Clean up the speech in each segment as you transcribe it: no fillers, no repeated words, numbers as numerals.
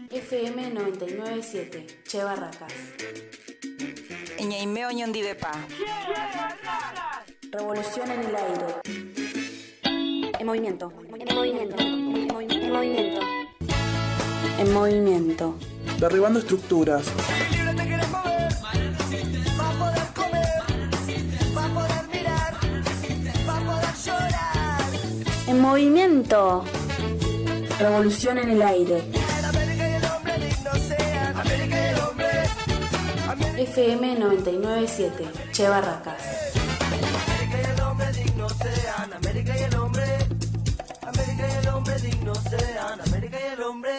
FM 997, Che Barracas. Ñaimeo Ñondivepa. Revolución en el aire. En movimiento. En movimiento. En movimiento. En movimiento. Derribando estructuras. En movimiento. Revolución en el aire. FM 997, Che Barracas. América y el hombre digno sean, América y el hombre digno sean, América y el hombre.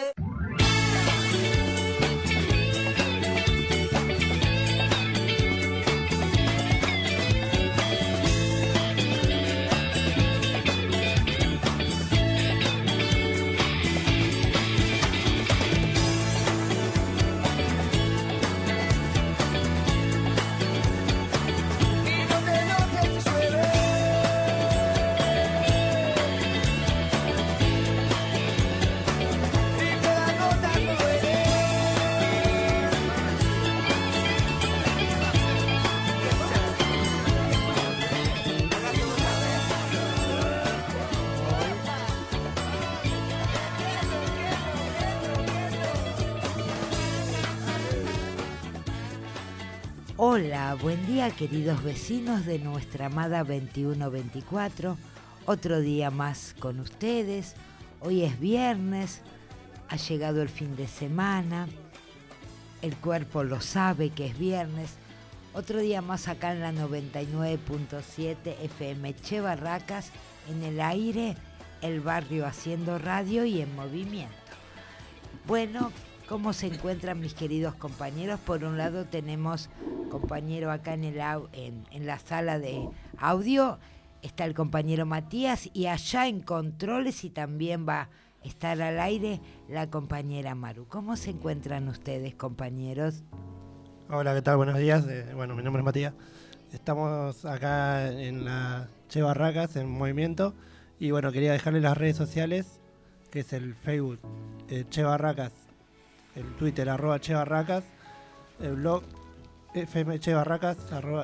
Hola, buen día queridos vecinos de nuestra amada 2124, otro día más con ustedes. Hoy es viernes, ha llegado el fin de semana, el cuerpo lo sabe que es viernes. Otro día más acá en la 99.7 FM Che Barracas, en el aire, el barrio haciendo radio y en movimiento. Bueno, ¿cómo se encuentran mis queridos compañeros? Por un lado tenemos compañero acá en la sala de audio, está el compañero Matías, y allá en controles y también va a estar al aire la compañera Maru. ¿Cómo se encuentran ustedes, compañeros? Hola, ¿qué tal? Buenos días. Mi nombre es Matías. Estamos acá en la Che Barracas, en movimiento, y bueno, quería dejarles las redes sociales, que es el Facebook Che Barracas, el Twitter @Che Barracas, el blog fmchebarracas,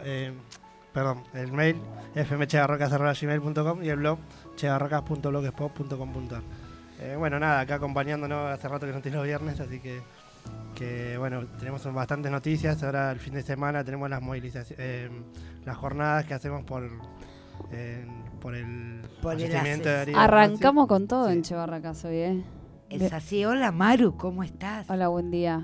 el mail fmchebarracas@gmail.com y el blog chebarracas.blogspot.com.ar. Bueno, nada, acá acompañándonos, hace rato que no tiene los viernes, así que bueno, tenemos bastantes noticias. Ahora el fin de semana tenemos las movilizaciones, las jornadas que hacemos por el fallecimiento de Darío. Arrancamos con todo en Che Barracas hoy, Es así. Hola Maru, ¿cómo estás? Hola, buen día.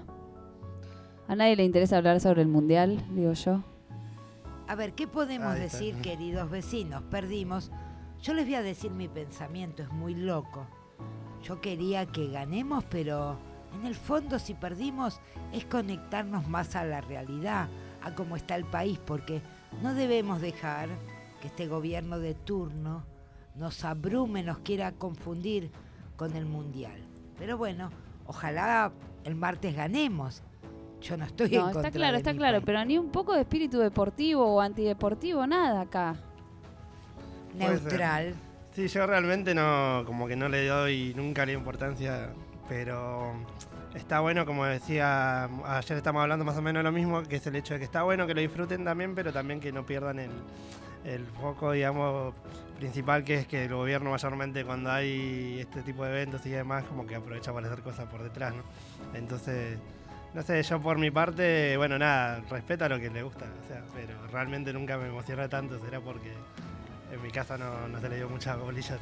A nadie le interesa hablar sobre el mundial, digo yo. A ver, ¿qué podemos decir, queridos vecinos? Perdimos. Yo les voy a decir mi pensamiento, es muy loco. Yo quería que ganemos, pero en el fondo si perdimos es conectarnos más a la realidad, a cómo está el país, porque no debemos dejar que este gobierno de turno nos abrume, nos quiera confundir con el mundial. Pero bueno, ojalá el martes ganemos. Yo no estoy en contra de está mi claro, país. pero ni un poco de espíritu deportivo o antideportivo, nada acá. Neutral. Sí, yo realmente como que no le doy nunca la importancia, pero está bueno, como decía, ayer estamos hablando más o menos de lo mismo, que es el hecho de que está bueno que lo disfruten también, pero también que no pierdan el foco, digamos, principal, que es que el gobierno mayormente cuando hay este tipo de eventos y demás, como que aprovecha para hacer cosas por detrás, ¿no? Entonces, no sé, yo por mi parte, bueno, nada, respeto a lo que le gusta, o sea, pero realmente nunca me emociona tanto, será porque en mi casa no se le dio mucha bolilla.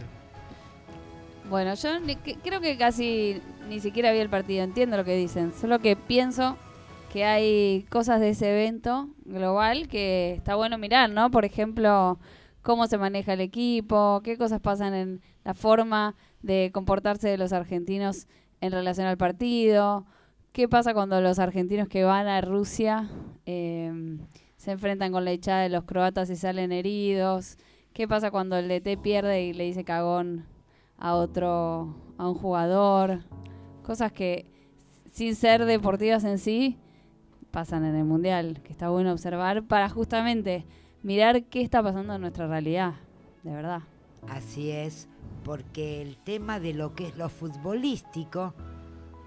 Bueno, yo creo que casi ni siquiera vi el partido, entiendo lo que dicen, solo que pienso que hay cosas de ese evento global que está bueno mirar, ¿no? Por ejemplo, cómo se maneja el equipo, qué cosas pasan en la forma de comportarse de los argentinos en relación al partido, qué pasa cuando los argentinos que van a Rusia se enfrentan con la hinchada de los croatas y salen heridos, qué pasa cuando el DT pierde y le dice cagón a un jugador, cosas que sin ser deportivas en sí pasan en el mundial, que está bueno observar para justamente mirar qué está pasando en nuestra realidad, de verdad. Así es, porque el tema de lo que es lo futbolístico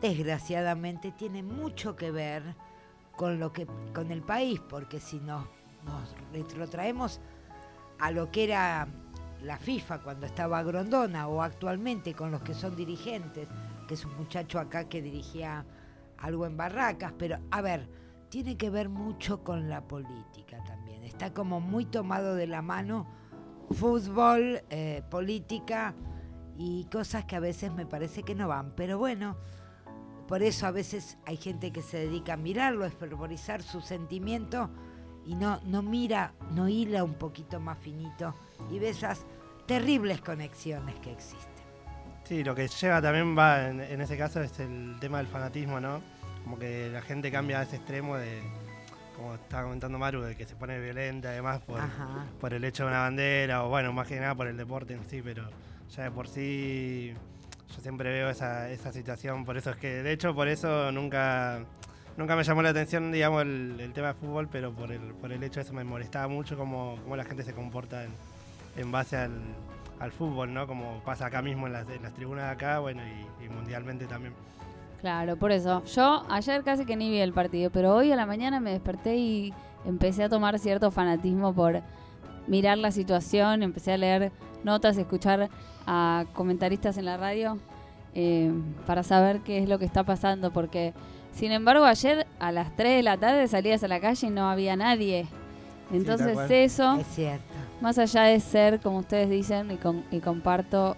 desgraciadamente tiene mucho que ver con el país, porque si nos retrotraemos a lo que era la FIFA cuando estaba Grondona, o actualmente con los que son dirigentes, que es un muchacho acá que dirigía algo en Barracas, pero a ver, tiene que ver mucho con la política también. Está como muy tomado de la mano fútbol, política y cosas que a veces me parece que no van. Pero bueno, por eso a veces hay gente que se dedica a mirarlo, a exteriorizar su sentimiento y no mira, no hila un poquito más finito y ve esas terribles conexiones que existen. Sí, lo que lleva también va en ese caso es el tema del fanatismo, ¿no? Como que la gente cambia a ese extremo de, como estaba comentando Maru, de que se pone violenta además por el hecho de una bandera, o bueno, más que nada por el deporte en sí, pero ya de por sí yo siempre veo esa situación, por eso es que, de hecho, por eso nunca me llamó la atención, digamos, el tema de fútbol, pero por el hecho de eso me molestaba mucho cómo la gente se comporta en base al fútbol, ¿no? Como pasa acá mismo en las tribunas de acá, bueno, y mundialmente también. Claro, por eso. Yo ayer casi que ni vi el partido, pero hoy a la mañana me desperté y empecé a tomar cierto fanatismo por mirar la situación, empecé a leer notas, escuchar a comentaristas en la radio para saber qué es lo que está pasando, porque sin embargo ayer a las 3 de la tarde salías a la calle y no había nadie. Entonces sí, eso, Es cierto. más allá de ser, como ustedes dicen, y comparto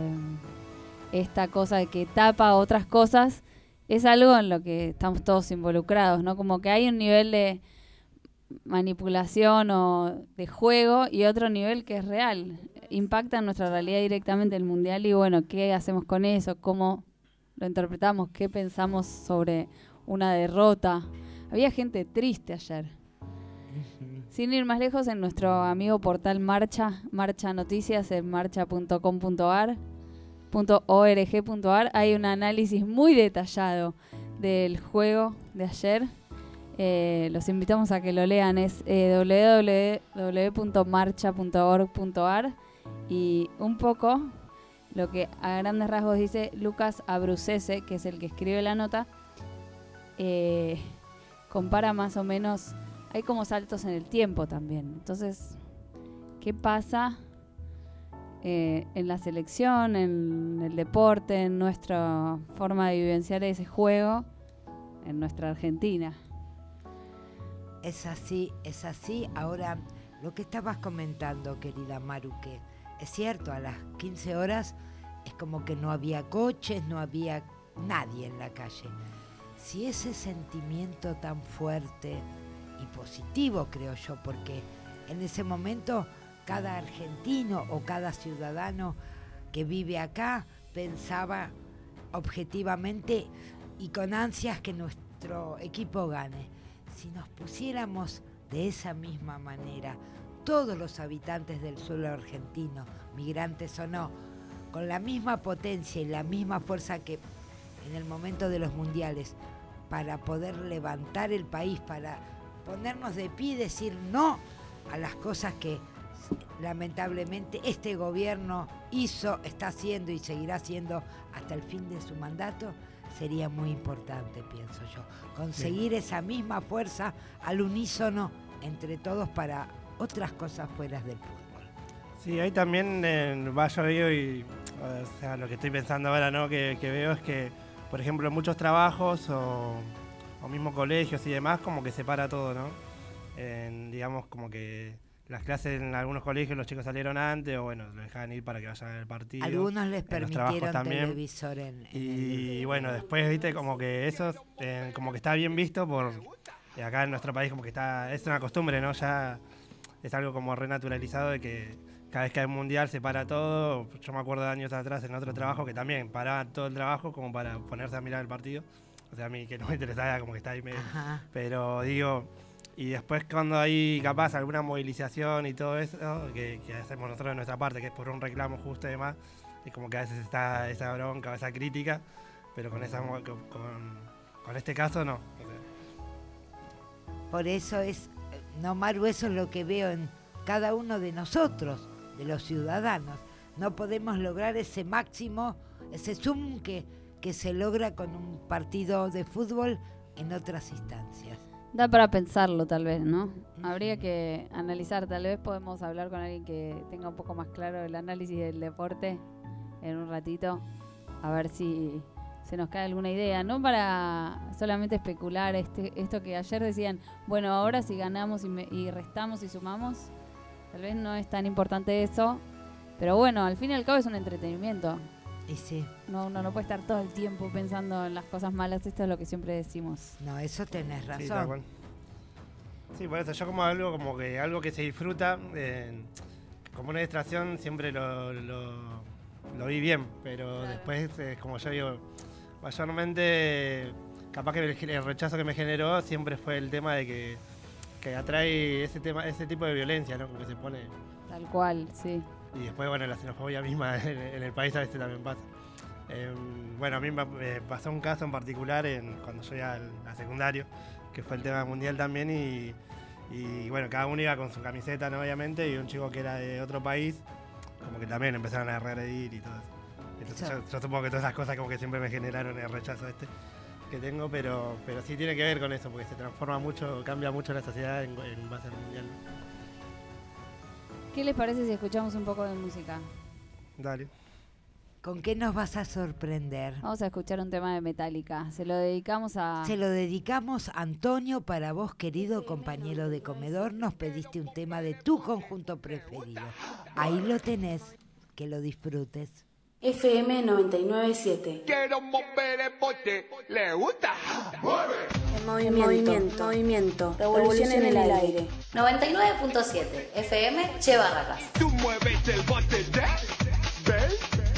esta cosa de que tapa otras cosas, es algo en lo que estamos todos involucrados, ¿no? Como que hay un nivel de manipulación o de juego y otro nivel que es real. Impacta en nuestra realidad directamente el mundial y bueno, ¿qué hacemos con eso? ¿Cómo lo interpretamos? ¿Qué pensamos sobre una derrota? Había gente triste ayer. Sin ir más lejos, en nuestro amigo portal Marcha Noticias, en marcha.com.ar, .org.ar, hay un análisis muy detallado del juego de ayer. Los invitamos a que lo lean, es www.marcha.org.ar, y un poco lo que a grandes rasgos dice Lucas Abrucese, que es el que escribe la nota, compara más o menos, hay como saltos en el tiempo también. Entonces, ¿qué pasa en la selección, en el deporte, en nuestra forma de vivenciar ese juego, en nuestra Argentina? Es así. Ahora, lo que estabas comentando, querida Maru, que es cierto, a las 15 horas es como que no había coches, no había nadie en la calle. Si ese sentimiento tan fuerte y positivo, creo yo, porque en ese momento cada argentino o cada ciudadano que vive acá pensaba objetivamente y con ansias que nuestro equipo gane. Si nos pusiéramos de esa misma manera, todos los habitantes del suelo argentino, migrantes o no, con la misma potencia y la misma fuerza que en el momento de los mundiales, para poder levantar el país, para ponernos de pie y decir no a las cosas que lamentablemente este gobierno hizo, está haciendo y seguirá haciendo hasta el fin de su mandato, sería muy importante, pienso yo, conseguir esa misma fuerza al unísono entre todos para otras cosas fuera del fútbol. Sí, ahí también yo veo y, o sea, lo que estoy pensando ahora, ¿no? Que veo es que, por ejemplo, en muchos trabajos o mismo colegios y demás, como que separa todo, ¿no? Digamos, como que las clases en algunos colegios los chicos salieron antes, o bueno, lo dejaban ir para que vayan al partido. Algunos les permitieron televisor y bueno, después, viste, como que eso como que está bien visto por acá en nuestro país, como que es una costumbre, ¿no? Ya es algo como renaturalizado de que cada vez que hay un mundial se para todo. Yo me acuerdo de años atrás en otro trabajo que también paraban todo el trabajo como para ponerse a mirar el partido. O sea, a mí que no me interesaba, como que está ahí medio. Ajá. Pero digo, y después cuando hay capaz alguna movilización y todo eso, que hacemos nosotros de nuestra parte, que es por un reclamo justo y demás, es como que a veces está esa bronca, esa crítica, pero con este caso no. O sea. Por eso no, Maru, eso es lo que veo en cada uno de nosotros, de los ciudadanos. No podemos lograr ese máximo, ese zoom que que se logra con un partido de fútbol en otras instancias. Da para pensarlo tal vez, ¿no? Habría que analizar, tal vez podemos hablar con alguien que tenga un poco más claro el análisis del deporte en un ratito, a ver si se nos cae alguna idea, no para solamente especular esto que ayer decían, bueno, ahora si ganamos y restamos y sumamos, tal vez no es tan importante eso, pero bueno, al fin y al cabo es un entretenimiento. Y sí. No, uno no puede estar todo el tiempo pensando en las cosas malas, esto es lo que siempre decimos. No, eso tenés razón. Sí, tal cual. Sí, por eso yo como algo que se disfruta, como una distracción siempre lo vi bien, pero claro. Después, como yo digo, mayormente capaz que el rechazo que me generó siempre fue el tema de que atrae ese tipo de violencia, ¿no? Como que se pone... Tal cual, sí. Y después, bueno, la xenofobia misma en el país a veces también pasa. Bueno, a mí me pasó un caso en particular cuando yo iba a secundario, que fue el tema mundial también, y bueno, cada uno iba con su camiseta, ¿no? Obviamente, y un chico que era de otro país, como que también empezaron a regredir y todo eso. Entonces yo supongo que todas esas cosas como que siempre me generaron el rechazo que tengo, pero sí tiene que ver con eso, porque se transforma mucho, cambia mucho la sociedad en base al mundial. ¿Qué les parece si escuchamos un poco de música? Dale. ¿Con qué nos vas a sorprender? Vamos a escuchar un tema de Metallica. Se lo dedicamos a Antonio, para vos, querido compañero de comedor. Nos pediste un tema de tu conjunto preferido. Ahí lo tenés, que lo disfrutes. FM 99.7. Quiero mover el bote, le gusta. ¡Mueve! En movimiento. Revolución en el aire. 99.7 FM Che Barracas. Tú mueves el bote de verdad.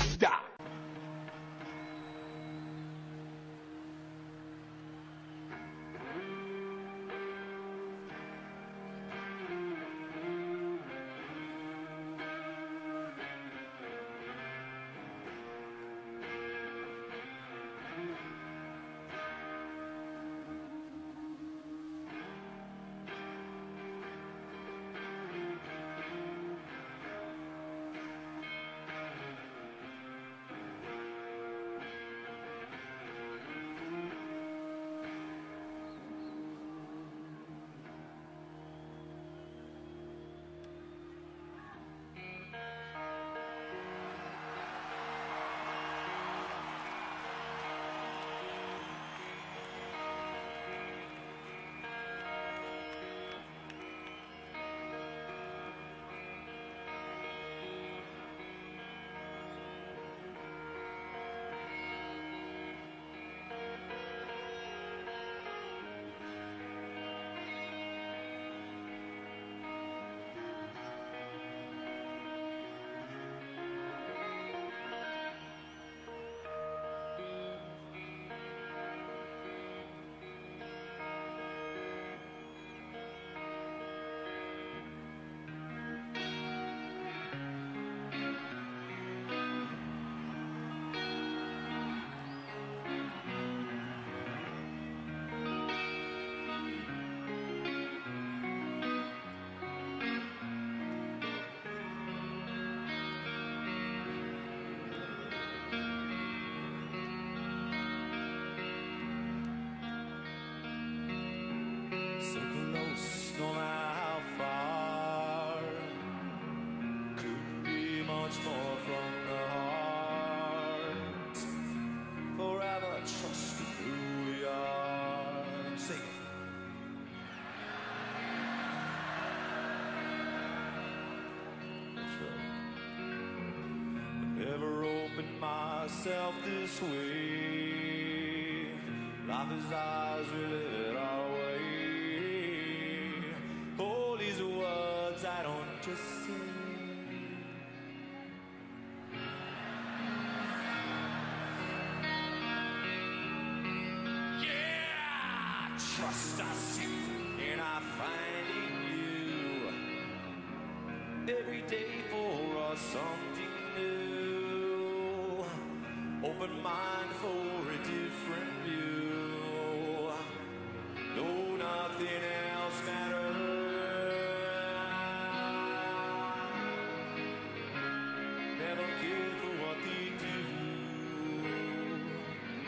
So close, no matter how far. Couldn't be much more from the heart. Forever trusting who we are. Sing it. That's right. Never opened myself this way. Life is ours, we live it our way. All these words I don't just say. Yeah, trust us and I find in you. Every day for us something new. Open mind for a different view. No, nothing else matters. Never care for what they do.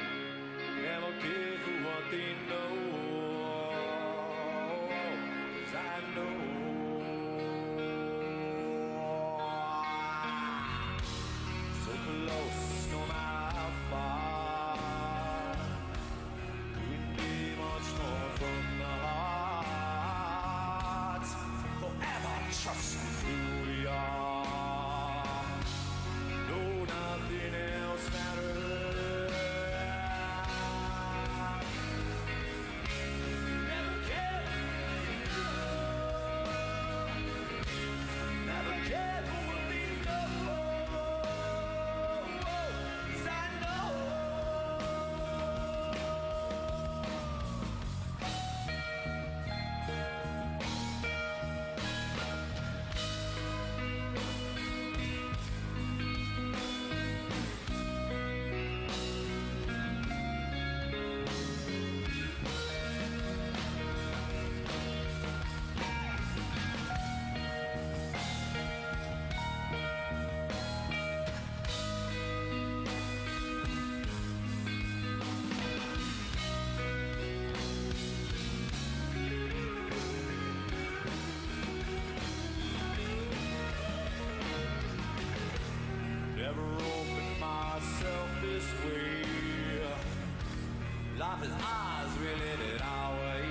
Life is ours, we live it our way.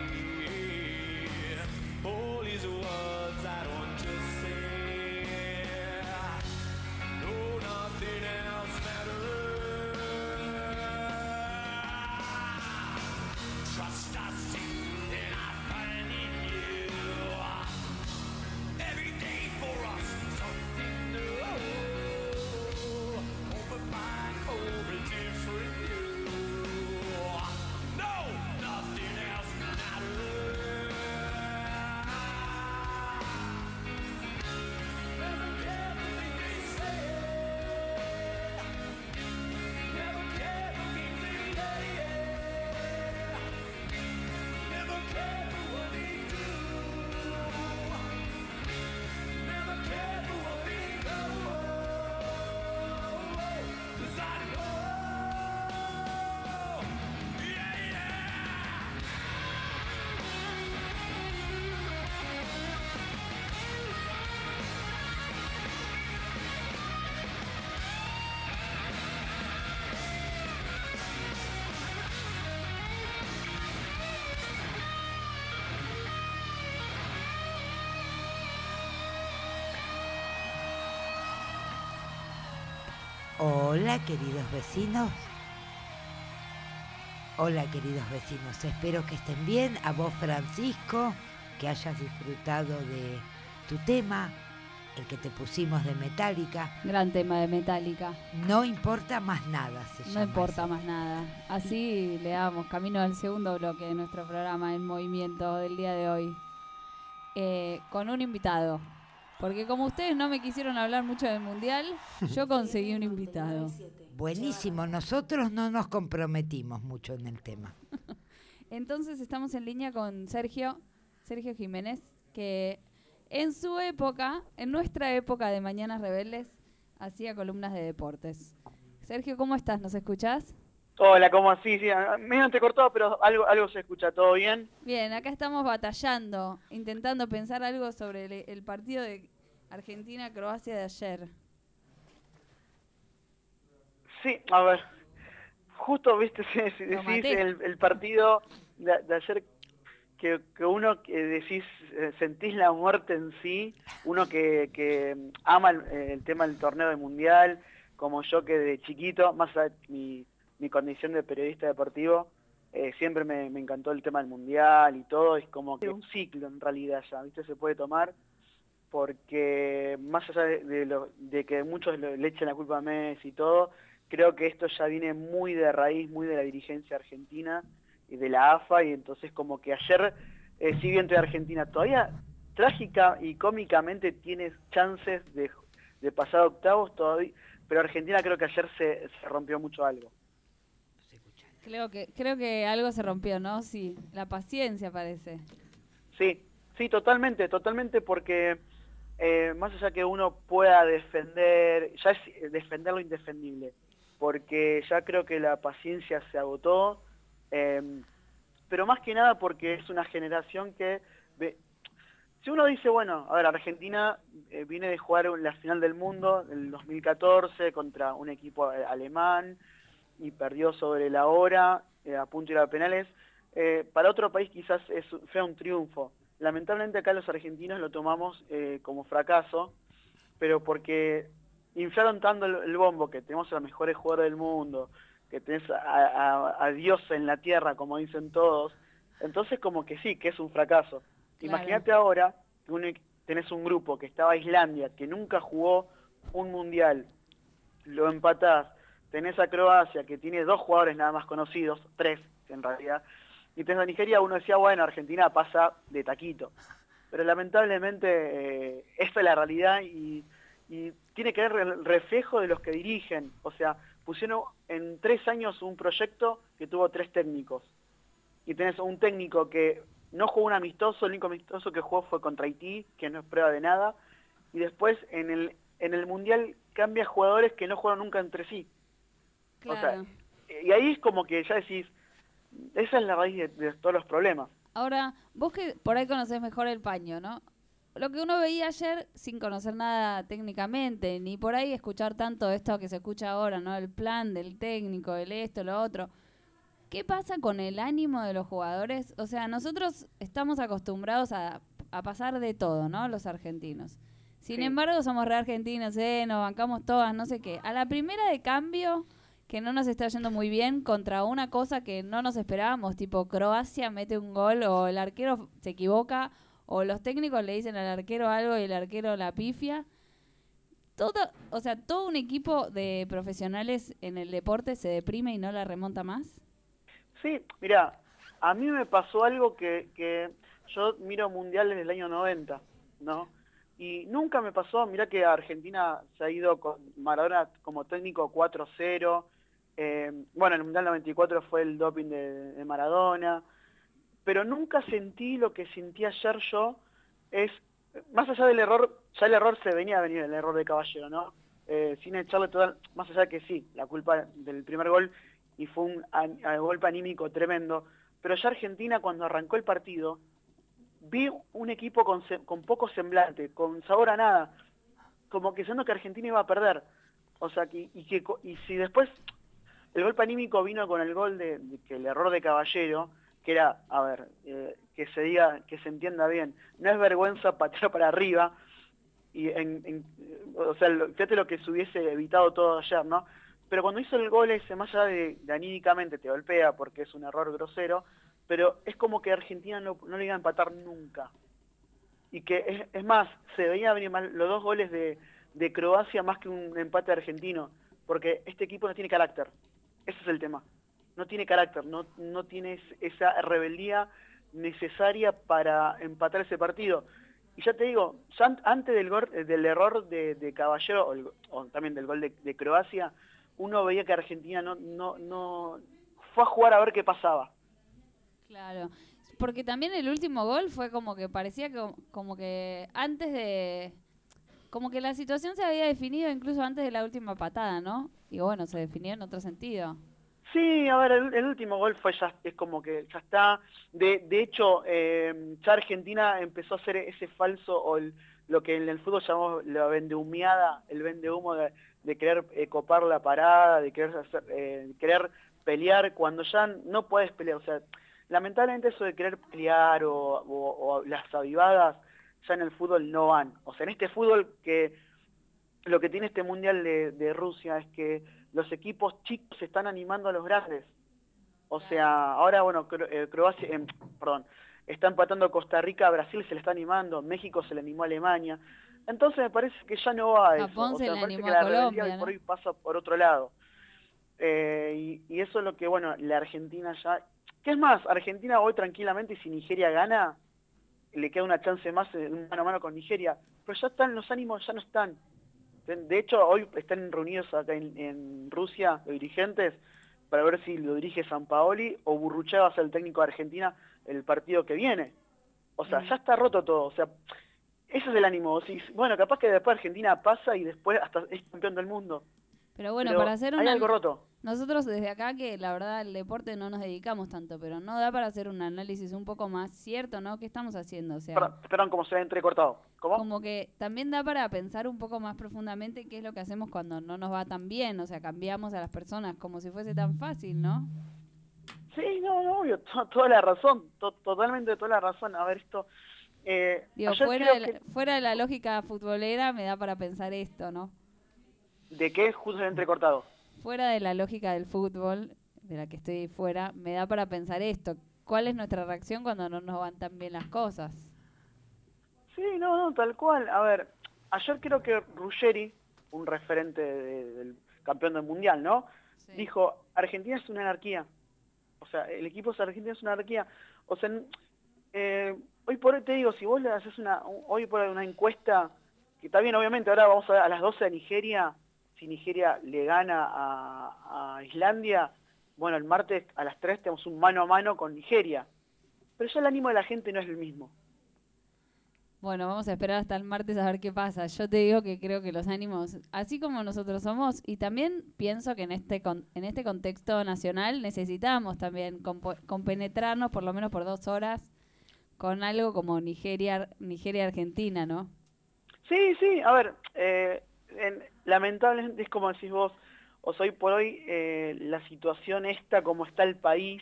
All these words that one just said, no, nothing else matters. Trust us and I find in you. Every day for us something new. Over mine, over different you. No, nothing else matters. Never cared what they say. Never cared for things they say. Never cared for what they do. Never cared for what they go. 'Cause I know, yeah, yeah. Hola, queridos vecinos. Hola, queridos vecinos. Espero que estén bien. A vos, Francisco, que hayas disfrutado de tu tema, el que te pusimos de Metallica. Gran tema de Metallica. No importa más nada, se No llama importa ese. más nada. Así le damos camino al segundo bloque de nuestro programa En Movimiento del día de hoy. Con un invitado. Porque como ustedes no me quisieron hablar mucho del Mundial, yo conseguí un invitado. Buenísimo, nosotros no nos comprometimos mucho en el tema. Entonces estamos en línea con Sergio Jiménez, que en su época, en nuestra época de Mañanas Rebeldes, hacía columnas de deportes. Sergio, ¿cómo estás? ¿Nos escuchás? Hola, ¿cómo así? Sí, medio entrecortado, pero algo se escucha. ¿Todo bien? Bien, acá estamos batallando, intentando pensar algo sobre el partido de Argentina-Croacia de ayer. Sí, a ver. Justo, viste, si Lo decís maté. el partido de ayer que uno que decís, sentís la muerte en sí, uno que ama el tema del torneo del Mundial, como yo que de chiquito, más allá de mi condición de periodista deportivo, siempre me encantó el tema del Mundial y todo, es como que un ciclo en realidad ya, ¿viste? Se puede tomar, porque más allá de que muchos le echen la culpa a Messi y todo, creo que esto ya viene muy de raíz, muy de la dirigencia argentina y de la AFA, y entonces como que ayer, si bien de Argentina todavía trágica y cómicamente tiene chances de pasar a octavos todavía, pero Argentina creo que ayer se rompió mucho algo. Creo que algo se rompió, ¿no? Sí, la paciencia parece. Sí, totalmente, porque más allá que uno pueda defender, ya es defender lo indefendible, porque ya creo que la paciencia se agotó, pero más que nada porque es una generación que, si uno dice, bueno, a ver, Argentina viene de jugar la final del mundo en el 2014 contra un equipo alemán y perdió sobre la hora, a punto de ir a penales, para otro país quizás sea un triunfo. Lamentablemente acá los argentinos lo tomamos como fracaso, pero porque inflaron tanto el bombo, que tenemos a los mejores jugadores del mundo, que tenés a Dios en la tierra, como dicen todos, entonces como que sí, que es un fracaso. Claro. Imagínate ahora que tenés un grupo que estaba Islandia, que nunca jugó un mundial, lo empatás, tenés a Croacia, que tiene 2 jugadores nada más conocidos, 3 en realidad, y tenés a Nigeria, uno decía, bueno, Argentina pasa de taquito. Pero lamentablemente esta es la realidad y tiene que ver el reflejo de los que dirigen. O sea, pusieron en 3 años un proyecto que tuvo 3 técnicos. Y tenés un técnico que no jugó un amistoso, el único amistoso que jugó fue contra Haití, que no es prueba de nada. Y después en el Mundial cambia jugadores que no juegan nunca entre sí. Claro. O sea, y ahí es como que ya decís, esa es la raíz de todos los problemas. Ahora, vos que por ahí conocés mejor el paño, ¿no? Lo que uno veía ayer, sin conocer nada técnicamente, ni por ahí escuchar tanto esto que se escucha ahora, ¿no? El plan del técnico, el esto, lo otro. ¿qué pasa con el ánimo de los jugadores? O sea, nosotros estamos acostumbrados a pasar de todo, ¿no? Los argentinos. Sin embargo, somos re argentinos, nos bancamos todas, no sé qué. A la primera de cambio, que no nos está yendo muy bien, contra una cosa que no nos esperábamos, tipo Croacia mete un gol o el arquero se equivoca o los técnicos le dicen al arquero algo y el arquero la pifia. Todo un equipo de profesionales en el deporte se deprime y no la remonta más. Sí, mira, a mí me pasó algo que yo miro mundial desde el año 90, ¿no? Y nunca me pasó, mira que Argentina se ha ido con Maradona como técnico 4-0, bueno, en el Mundial 94 fue el doping de Maradona, pero nunca sentí lo que sentí ayer yo, más allá del error, ya el error se venía a venir, el error de Caballero, ¿no? Sin echarle toda, más allá de que sí, la culpa del primer gol, y fue un golpe anímico tremendo, pero ya Argentina cuando arrancó el partido, vi un equipo con poco semblante, con sabor a nada, como que siendo que Argentina iba a perder. O sea, y si después el golpe anímico vino con el gol de que el error de Caballero, que era, a ver, que se diga, que se entienda bien, no es vergüenza patear para arriba, y o sea, fíjate lo que se hubiese evitado todo ayer, ¿no? Pero cuando hizo el gol ese, más allá de anímicamente te golpea porque es un error grosero, pero es como que Argentina no le iba a empatar nunca. Y que es más, se veía venir mal los 2 goles de Croacia más que un empate argentino, porque este equipo no tiene carácter. Ese es el tema. No tiene carácter, no tiene esa rebeldía necesaria para empatar ese partido. Y ya te digo, ya antes del error de Caballero, o también del gol de Croacia, uno veía que Argentina no fue a jugar a ver qué pasaba. Claro, porque también el último gol fue como que parecía como que antes de... Como que la situación se había definido incluso antes de la última patada, ¿no? Y bueno, se definió en otro sentido. Sí, a ver, el último gol es como que ya está. De hecho, ya Argentina empezó a hacer ese falso, lo que en el fútbol llamamos la vendehumeada, el vendehumo de querer copar la parada, de querer pelear, cuando ya no puedes pelear. O sea, lamentablemente eso de querer pelear o las avivadas ya en el fútbol no van. O sea, en este fútbol que lo que tiene este Mundial de Rusia es que los equipos chicos se están animando a los grandes. O sea, ahora, bueno, Croacia, está empatando Costa Rica, Brasil se le está animando, México se le animó a Alemania. Entonces me parece que ya no va a eso. Japón O sea, se me le parece animó que a la Colombia, rebeldía ¿no? por hoy pasa por otro lado. Y eso es lo que, bueno, la Argentina ya... ¿Qué es más? Argentina hoy tranquilamente, y si Nigeria gana, le queda una chance más en mano a mano con Nigeria. Pero ya están, los ánimos ya no están. De hecho, hoy están reunidos acá en Rusia los dirigentes para ver si lo dirige Sampaoli o Burruchaga va a ser el técnico de Argentina el partido que viene. O sea, ya está roto todo. O sea, ese es el ánimo. Bueno, capaz que después Argentina pasa y después hasta es campeón del mundo. Pero bueno, Pero para hacer hay algo roto. Nosotros desde acá, que la verdad al deporte no nos dedicamos tanto, pero no da para hacer un análisis un poco más cierto, ¿no? ¿Qué estamos haciendo? O sea, Perdón, como se ha entrecortado. ¿Cómo? como que también da para pensar un poco más profundamente qué es lo que hacemos cuando no nos va tan bien, o sea, cambiamos a las personas como si fuese tan fácil, ¿no? Sí, no, obvio, toda la razón, totalmente toda la razón. A ver, esto... Digo, fuera de la lógica futbolera me da para pensar esto, ¿no? ¿De qué justo se ha entrecortado? Fuera de la lógica del fútbol, de la que estoy fuera, me da para pensar esto. ¿Cuál es nuestra reacción cuando no nos van tan bien las cosas? Sí, no, tal cual. A ver, ayer creo que Ruggeri, un referente del campeón del mundial, ¿no? Sí. Dijo, Argentina es una anarquía. O sea, el equipo de Argentina es una anarquía. O sea, hoy por hoy te digo, si vos le haces hoy por hoy una encuesta, que está bien, obviamente, ahora vamos a las 12 de Nigeria. Si Nigeria le gana a Islandia, bueno, el martes a las 3 tenemos un mano a mano con Nigeria. Pero ya el ánimo de la gente no es el mismo. Bueno, vamos a esperar hasta el martes a ver qué pasa. Yo te digo que creo que los ánimos, así como nosotros somos, y también pienso que en este contexto nacional necesitamos también compenetrarnos por lo menos por 2 horas con algo como Nigeria-Argentina, ¿no? Sí, a ver, lamentablemente es como decís vos, O sea, hoy por hoy la situación esta, como está el país,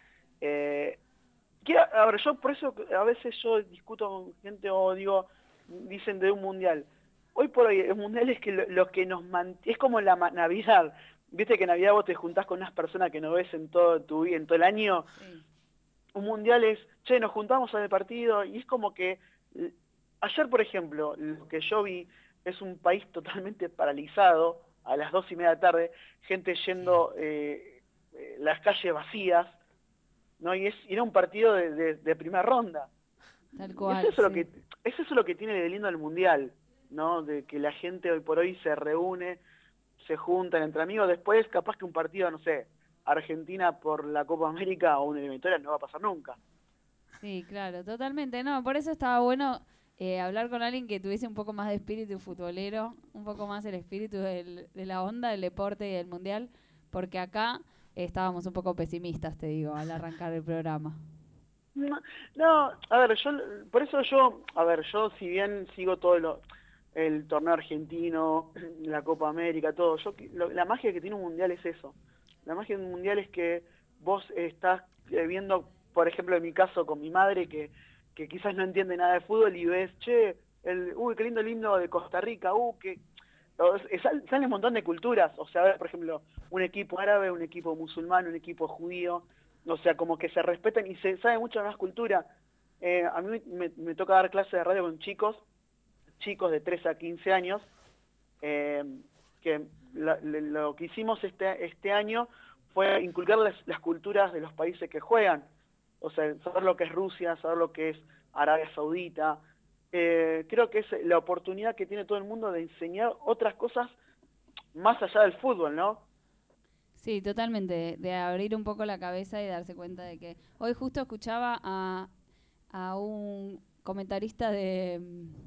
a ver, yo por eso a veces yo discuto con gente o digo, dicen de un mundial. Hoy por hoy el mundial es que lo que nos mantiene, es como la Navidad. Viste que en Navidad vos te juntás con unas personas que no ves en todo tu vida, en todo el año. Sí. Un mundial es, che, nos juntamos en el partido, y es como que ayer, por ejemplo, lo que yo vi es un país totalmente paralizado a las 2:30 de la tarde, gente yendo las calles vacías, ¿no? Y era un partido de primera ronda. Tal cual. Es eso lo que tiene de lindo el mundial, ¿no? De que la gente hoy por hoy se reúne, se juntan entre amigos. Después, capaz que un partido, no sé, Argentina por la Copa América o una eliminatoria no va a pasar nunca. Sí, claro, totalmente. No, por eso estaba bueno hablar con alguien que tuviese un poco más de espíritu futbolero, un poco más el espíritu de la onda, del deporte y del mundial, porque acá estábamos un poco pesimistas, te digo, al arrancar el programa. No, a ver, por eso yo si bien sigo todo el torneo argentino, la Copa América, todo, la magia que tiene un mundial es eso. La magia de un mundial es que vos estás viendo, por ejemplo, en mi caso con mi madre, que quizás no entiende nada de fútbol y ves, che, qué lindo el himno de Costa Rica, sale un montón de culturas, o sea, por ejemplo, un equipo árabe, un equipo musulmán, un equipo judío, o sea, como que se respetan y se sabe mucho más cultura. A mí me toca dar clases de radio con chicos de 13 a 15 años, que lo que hicimos este año fue inculcar las culturas de los países que juegan, o sea, saber lo que es Rusia, saber lo que es Arabia Saudita. Creo que es la oportunidad que tiene todo el mundo de enseñar otras cosas más allá del fútbol, ¿no? Sí, totalmente, de abrir un poco la cabeza y darse cuenta de que... Hoy justo escuchaba a un comentarista de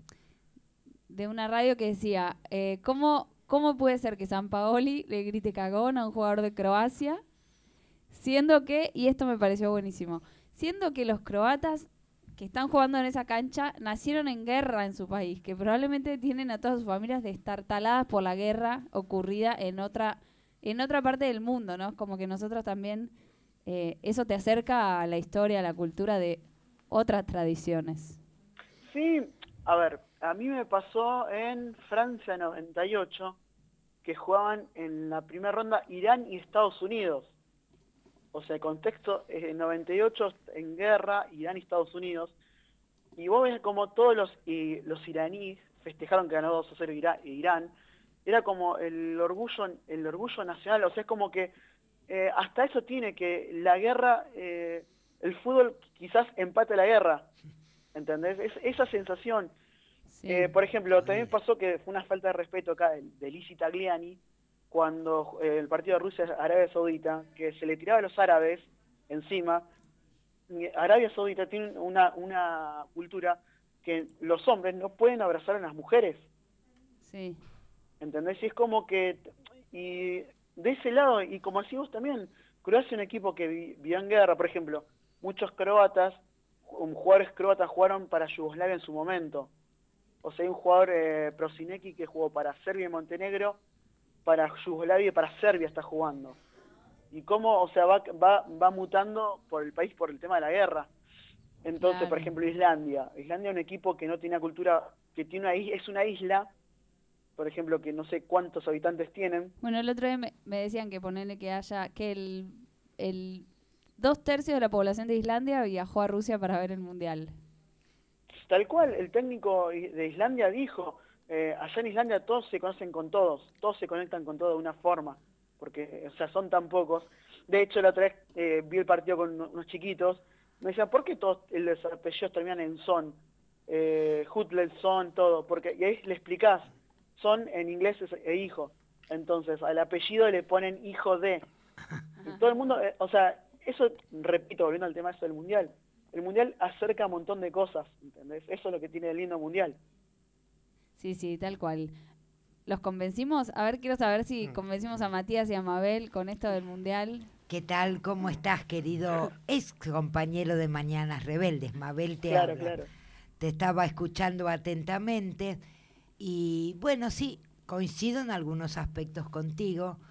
una radio que decía, ¿cómo puede ser que Sampaoli le grite cagón a un jugador de Croacia? Siendo que, y esto me pareció buenísimo, siendo que los croatas que están jugando en esa cancha nacieron en guerra en su país, que probablemente tienen a todas sus familias destartaladas por la guerra ocurrida en otra parte del mundo, ¿no? Como que nosotros también, eso te acerca a la historia, a la cultura de otras tradiciones. Sí, a ver, a mí me pasó en Francia 98, que jugaban en la primera ronda Irán y Estados Unidos. O sea, contexto, 98 en guerra, Irán y Estados Unidos. Y vos ves como todos los iraníes festejaron que ganó 2-0 Irán. Era como el orgullo nacional. O sea, es como que hasta eso tiene que la guerra, el fútbol quizás empate la guerra. ¿Entendés? Esa sensación. Sí. Por ejemplo, también pasó que fue una falta de respeto acá de Lizzy Tagliani, cuando el partido de Rusia-Arabia Saudita, que se le tiraba a los árabes encima. Arabia Saudita tiene una cultura que los hombres no pueden abrazar a las mujeres. Sí. ¿Entendés? Y es como que, y de ese lado, y como decís vos también, Croacia es un equipo que vivió en guerra, por ejemplo, muchos jugadores croatas jugaron para Yugoslavia en su momento. O sea, hay un jugador, Prosinecki, que jugó para Serbia y Montenegro, para Yugoslavia y para Serbia está jugando. Y cómo, o sea, va mutando por el país por el tema de la guerra. Entonces, Claro. por ejemplo, Islandia es un equipo que no tiene cultura, que es una isla, por ejemplo, que no sé cuántos habitantes tienen. Bueno, el otro día me decían que ponerle que el 2/3 de la población de Islandia viajó a Rusia para ver el Mundial. Tal cual, el técnico de Islandia dijo, allá en Islandia todos se conocen con todos se conectan con todos de una forma, porque, o sea, son tan pocos. De hecho, la otra vez vi el partido con unos chiquitos, me decían, ¿por qué todos los apellidos terminan en son? Hutleson, todo, porque, y ahí le explicás, son en inglés es hijo, entonces al apellido le ponen hijo de. Y todo el mundo, o sea, eso, repito, volviendo al tema eso del Mundial, el Mundial acerca un montón de cosas, ¿entendés? Eso es lo que tiene de lindo Mundial. Sí, sí, tal cual. ¿Los convencimos? A ver, quiero saber si convencimos a Matías y a Mabel con esto del Mundial. ¿Qué tal? ¿Cómo estás, querido ex compañero de Mañanas Rebeldes? Mabel te habla. Claro. Te estaba escuchando atentamente y bueno, sí, coincido en algunos aspectos contigo.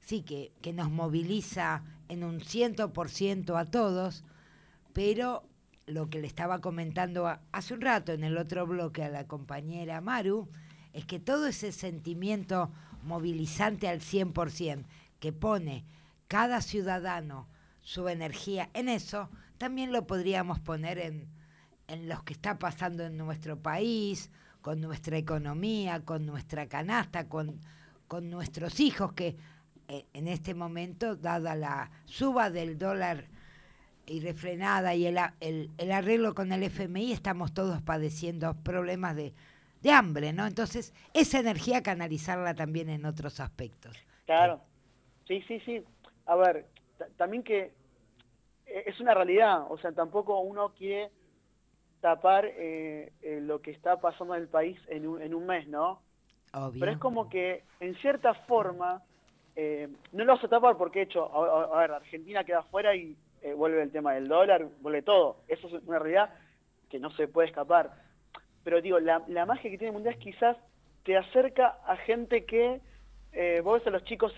sí, que nos moviliza en un 100% a todos, pero lo que le estaba comentando hace un rato en el otro bloque a la compañera Maru, es que todo ese sentimiento movilizante al 100% que pone cada ciudadano su energía en eso, también lo podríamos poner en lo que está pasando en nuestro país, con nuestra economía, con nuestra canasta, con nuestros hijos, que en este momento, dada la suba del dólar irrefrenada y el arreglo con el FMI, estamos todos padeciendo problemas de hambre, ¿no? Entonces, esa energía canalizarla también en otros aspectos. Claro, sí. A ver, también que es una realidad, o sea, tampoco uno quiere tapar lo que está pasando en el país en un mes, ¿no? Obvio. Pero es como que, en cierta forma, no lo vas a tapar porque, a ver, Argentina queda afuera y vuelve el tema del dólar, vuelve todo. Eso es una realidad que no se puede escapar. Pero digo, la magia que tiene el Mundial es quizás te acerca a gente que vos ves a los chiquitos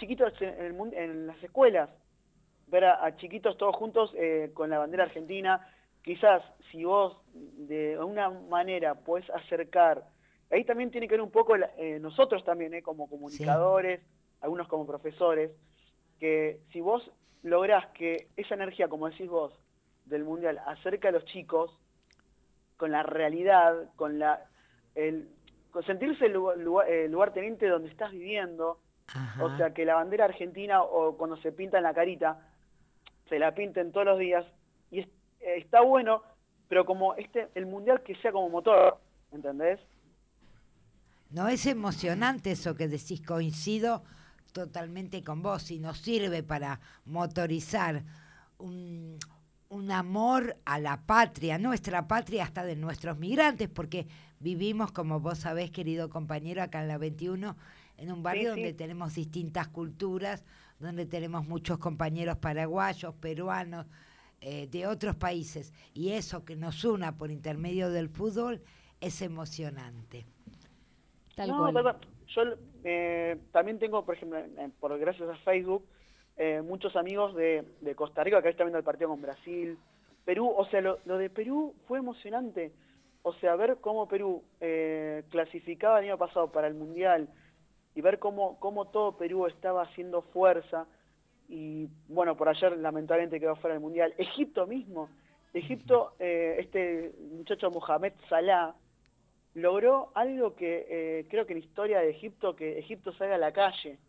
en las escuelas, ver a chiquitos todos juntos con la bandera argentina. Quizás si vos de alguna manera podés acercar, ahí también tiene que ver un poco nosotros también, como comunicadores, algunos como profesores, que si vos lográs que esa energía, como decís vos, del Mundial acerca a los chicos con la realidad, con sentirse el lugarteniente donde estás viviendo. Ajá. O sea, que la bandera argentina, o cuando se pinta en la carita, se la pinten todos los días, y está bueno, pero como el Mundial que sea como motor, ¿entendés? No, es emocionante eso que decís, coincido totalmente con vos, y nos sirve para motorizar un amor a la patria, nuestra patria, hasta de nuestros migrantes, porque vivimos, como vos sabés, querido compañero, acá en la 21, en un barrio donde tenemos distintas culturas, donde tenemos muchos compañeros paraguayos, peruanos, de otros países, y eso que nos una por intermedio del fútbol es emocionante. Tal cual. Yo también tengo, por ejemplo, gracias a Facebook, muchos amigos de Costa Rica que están viendo el partido con Brasil, Perú. O sea, lo de Perú fue emocionante. O sea, ver cómo Perú clasificaba el año pasado para el Mundial y ver cómo todo Perú estaba haciendo fuerza. Y bueno, por ayer lamentablemente quedó fuera del Mundial. Egipto mismo. Egipto, este muchacho Mohamed Salah, logró algo que creo que en la historia de Egipto, que Egipto salga a la calle.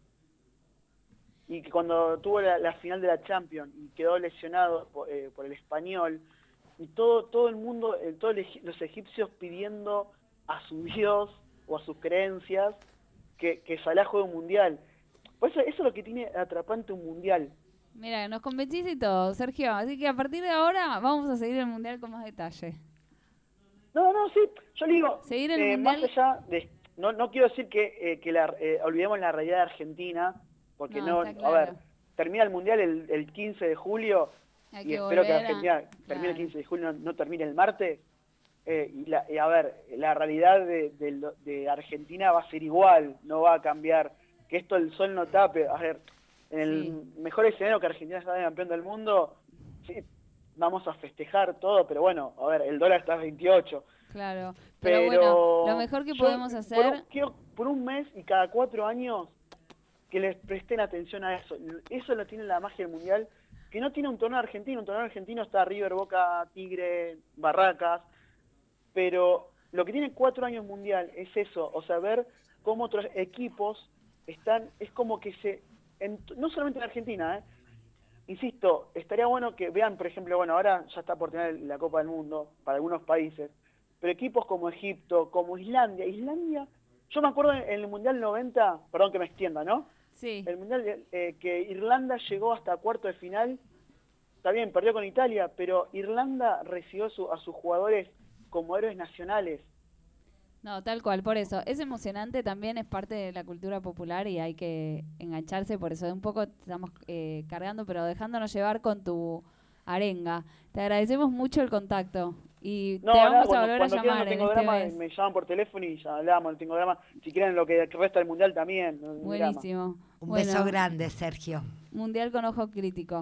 Y que cuando tuvo la final de la Champions y quedó lesionado por el Español, y todo el mundo, todos los egipcios pidiendo a su Dios o a sus creencias que Salah juegue un Mundial. Por eso es lo que tiene atrapante un Mundial. Mira, nos convenciste y todo, Sergio. Así que a partir de ahora vamos a seguir el Mundial con más detalle. No, sí, yo le digo, seguir el Mundial... más allá de... No quiero decir que olvidemos la realidad de Argentina, porque claro. A ver, termina el Mundial el 15 de julio, y espero que Argentina termine el 15 de julio, no termine el martes. A ver, la realidad de Argentina va a ser igual, no va a cambiar. Que esto el sol no tape. A ver, en el mejor escenario que Argentina sea campeón del mundo, sí, vamos a festejar todo, pero bueno, a ver, el dólar está a 28. Claro, pero bueno, lo mejor que podemos hacer... Quiero por un mes y cada 4 años que les presten atención a eso. Eso lo tiene la magia del Mundial, que no tiene un torneo argentino. Un torneo argentino está River, Boca, Tigre, Barracas, pero lo que tiene 4 años Mundial es eso, o sea, ver cómo otros equipos están, es como que no solamente en Argentina, insisto, estaría bueno que vean, por ejemplo, bueno, ahora ya está por tener la Copa del Mundo para algunos países, pero equipos como Egipto, como Islandia, yo me acuerdo en el Mundial 90, perdón que me extienda, ¿no? Sí. El Mundial que Irlanda llegó hasta cuarto de final, está bien, perdió con Italia, pero Irlanda recibió a sus jugadores como héroes nacionales. No, tal cual, por eso. Es emocionante, también es parte de la cultura popular y hay que engancharse, por eso de un poco estamos cargando, pero dejándonos llevar con tu arenga. Te agradecemos mucho el contacto y te vamos a volver a llamar. No tengo drama, me llaman por teléfono y ya hablamos, no tengo drama. Si quieren lo que resta del Mundial también. Buenísimo. Un Bueno. beso grande, Sergio. Mundial con ojo crítico.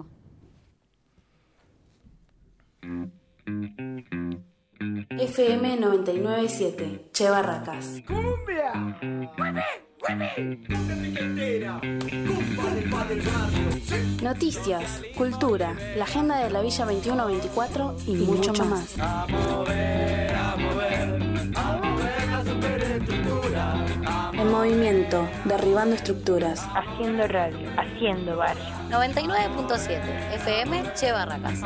FM 997, Che Barracas. Noticias, cultura, la agenda de la Villa 21-24 y mucho más. En movimiento, derribando estructuras. Haciendo radio, haciendo barrio. 99.7 FM Che Barracas.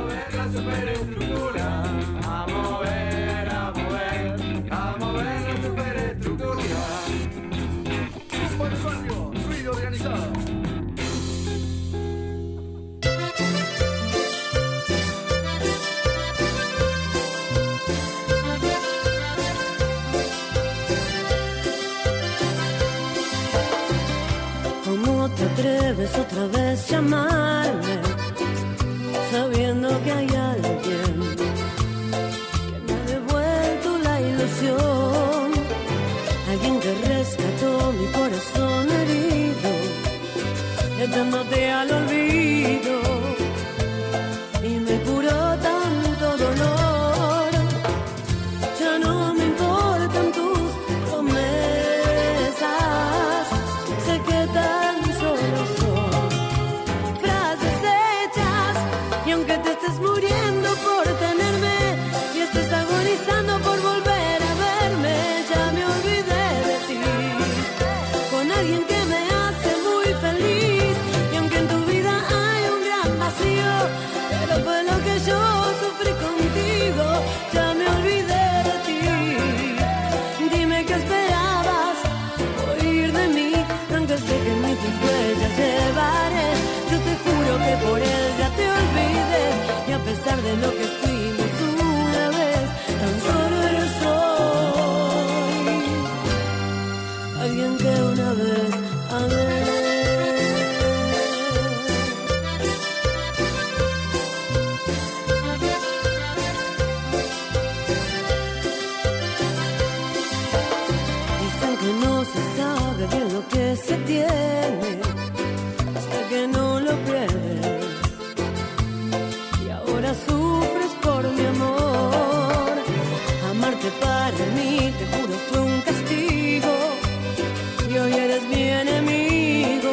Ruido organizado. ¿Cómo te atreves otra vez a llamarme? Sabiendo que hay alguien que me ha devuelto la ilusión. Alguien que rescató mi corazón herido, echándote al olvido, y me curó tanto dolor. Ya no me importan tus promesas, sé que tan solo son frases hechas, y aunque te estés muriendo por tenerme y estés agonizando por volver a verme, ya me olvidé de ti, con alguien que me hace muy feliz, y aunque en tu vida hay un gran vacío, pero fue lo que yo sufrí contigo, ya me olvidé de ti. Dime qué esperabas oír de mí, aunque sé que ni tus huellas llevaré. Yo te juro que por él ya te olvidé, y a pesar de lo que fuimos una vez, tan solo eres hoy alguien que una vez amé. Dicen que no se sabe bien lo que se tiene hasta que no lo pierdes, y ahora sufres por mi amor. Amarte para mí, te juro, fue un castigo, y hoy eres mi enemigo.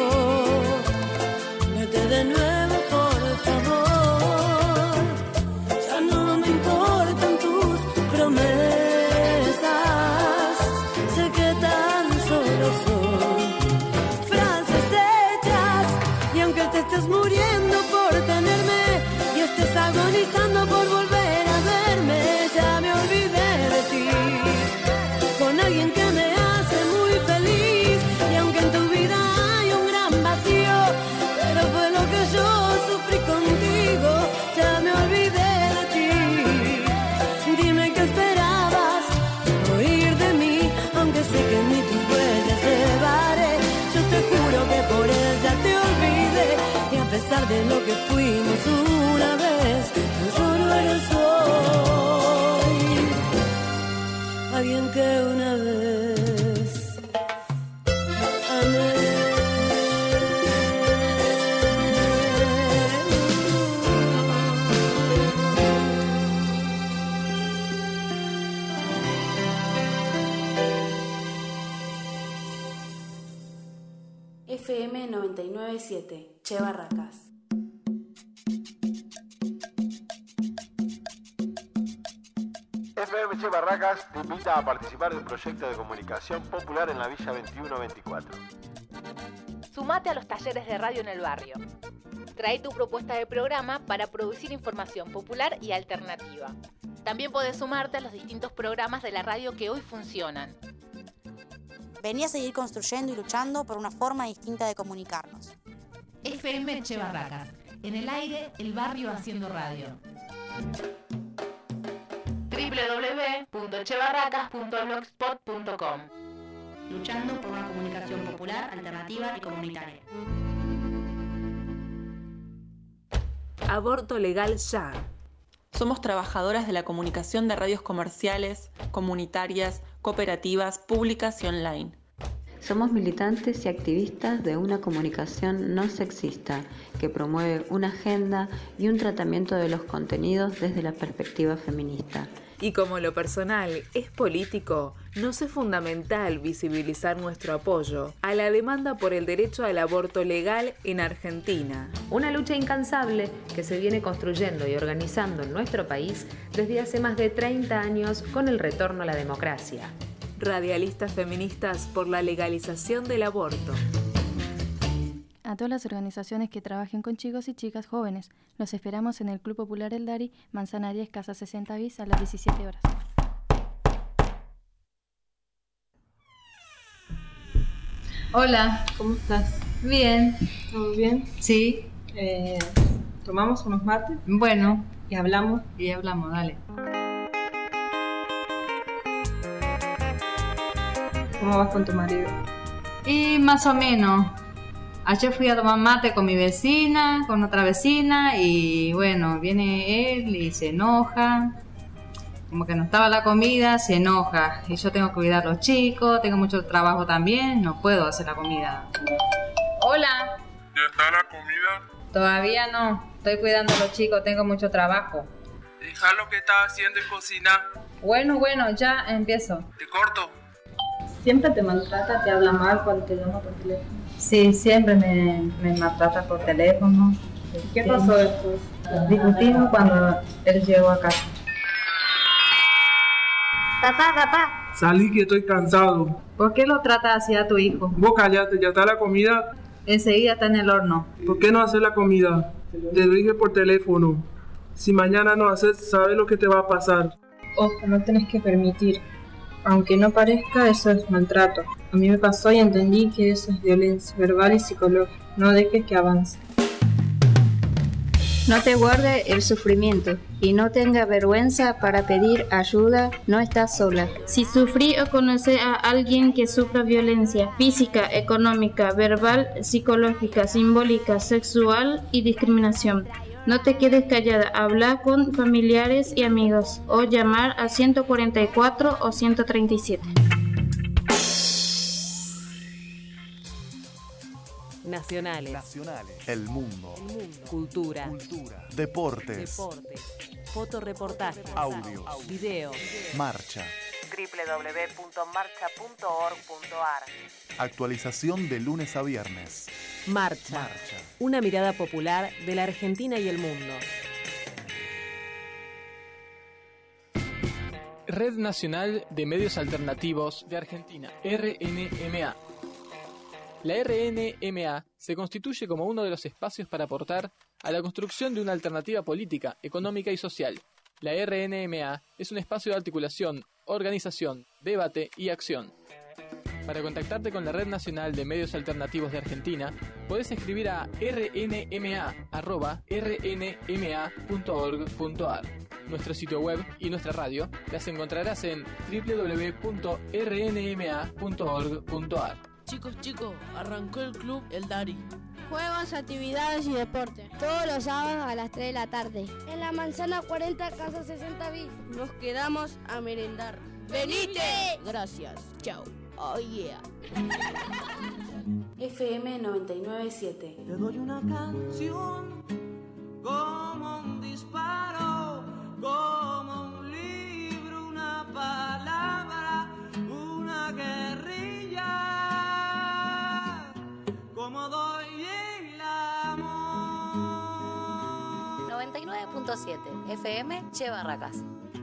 Vete de nuevo, por favor. Ya no me importan tus promesas, sé que tan solo son frases hechas, y aunque te estés muriendo por tenerme y estés agonizando por volver a verme, ya me olvidé de ti, con alguien que me hace muy feliz, y aunque en tu vida hay un gran vacío, pero fue lo que yo sufrí contigo, ya me olvidé de ti. Dime qué esperabas oír de mí, aunque sé que ni tus huellas llevaré. Yo te juro que por él ya te olvidé, y a pesar de lo que fuimos una vez, tan solo eres hoy alguien que una vez amé. FM 997, Che Barracas. FM Che Barracas te invita a participar de un proyecto de comunicación popular en la Villa 21-24. Sumate a los talleres de radio en el barrio. Trae tu propuesta de programa para producir información popular y alternativa. También podés sumarte a los distintos programas de la radio que hoy funcionan. Vení a seguir construyendo y luchando por una forma distinta de comunicarnos. FM Che Barracas. En el aire, el barrio haciendo radio. www.chebarracas.blogspot.com. Luchando por una comunicación popular, alternativa y comunitaria. Aborto legal ya. Somos trabajadoras de la comunicación de radios comerciales, comunitarias, cooperativas, públicas y online. Somos militantes y activistas de una comunicación no sexista que promueve una agenda y un tratamiento de los contenidos desde la perspectiva feminista. Y como lo personal es político, nos es fundamental visibilizar nuestro apoyo a la demanda por el derecho al aborto legal en Argentina. Una lucha incansable que se viene construyendo y organizando en nuestro país desde hace más de 30 años con el retorno a la democracia. Radialistas feministas por la legalización del aborto. A todas las organizaciones que trabajen con chicos y chicas jóvenes, los esperamos en el Club Popular El Dari, Manzana 10, Casa 60 bis, a las 17 horas. Hola, ¿cómo estás? Bien. ¿Todo bien? Sí. ¿Tomamos unos mates? Bueno. ¿Y hablamos? Y hablamos, dale. ¿Cómo vas con tu marido? Y más o menos. Ayer fui a tomar mate con mi vecina, con otra vecina, y bueno, viene él y se enoja. Como que no estaba la comida, se enoja. Y yo tengo que cuidar a los chicos, tengo mucho trabajo también, no puedo hacer la comida. Hola. ¿Ya está la comida? Todavía no, estoy cuidando a los chicos, tengo mucho trabajo. Deja lo que estás haciendo y cocina. Bueno, ya empiezo. Te corto. ¿Siempre te maltrata, te habla mal cuando te llama por teléfono? Sí, siempre me maltrata por teléfono. ¿Qué pasó después? Discutimos cuando él llegó a casa. Papá. Salí que estoy cansado. ¿Por qué lo tratas así a tu hijo? Vos callate, ¿ya está la comida? Enseguida está en el horno. ¿Por qué no haces la comida? Te dije por teléfono. Si mañana no haces, sabes lo que te va a pasar. Ojo, no tenés que permitir. Aunque no parezca, eso es maltrato. A mí me pasó y entendí que eso es violencia verbal y psicológica. No dejes que avance. No te guarde el sufrimiento y no tenga vergüenza para pedir ayuda, no estás sola. Si sufrí o conoces a alguien que sufra violencia física, económica, verbal, psicológica, simbólica, sexual y discriminación, no te quedes callada, habla con familiares y amigos o llamar a 144 o 137. Nacionales. El mundo. Cultura. Deportes. Fotoreportajes. Audios. Videos. Marcha. www.marcha.org.ar. Actualización de lunes a viernes. Marcha. Una mirada popular de la Argentina y el mundo. Red Nacional de Medios Alternativos de Argentina, RNMA. La RNMA se constituye como uno de los espacios para aportar a la construcción de una alternativa política, económica y social. La RNMA es un espacio de articulación, organización, debate y acción. Para contactarte con la Red Nacional de Medios Alternativos de Argentina, podés escribir a rnma@rnma.org.ar. Nuestro sitio web y nuestra radio las encontrarás en www.rnma.org.ar. Chicos, arrancó el club El Dari. Juegos, actividades y deporte. Todos los sábados a las 3 de la tarde. En la manzana 40, casa 60 bis. Nos quedamos a merendar. ¡Venite! Gracias. Chao. Oh yeah. FM 997. Te doy una canción como un disparo, como un libro, una palabra, una guerrilla. Como doy el amor. 99.7 FM Che Barracas.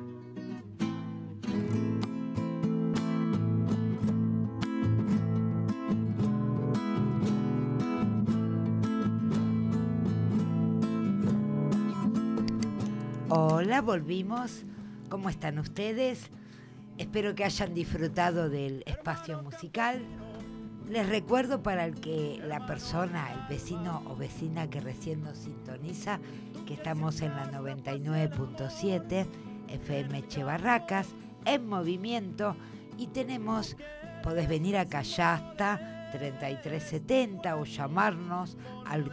Hola, volvimos. ¿Cómo están ustedes? Espero que hayan disfrutado del espacio musical. Les recuerdo para el que la persona, el vecino o vecina que recién nos sintoniza, que estamos en la 99.7 FM Che Barracas, en movimiento, y podés venir acá ya hasta 3370 o llamarnos al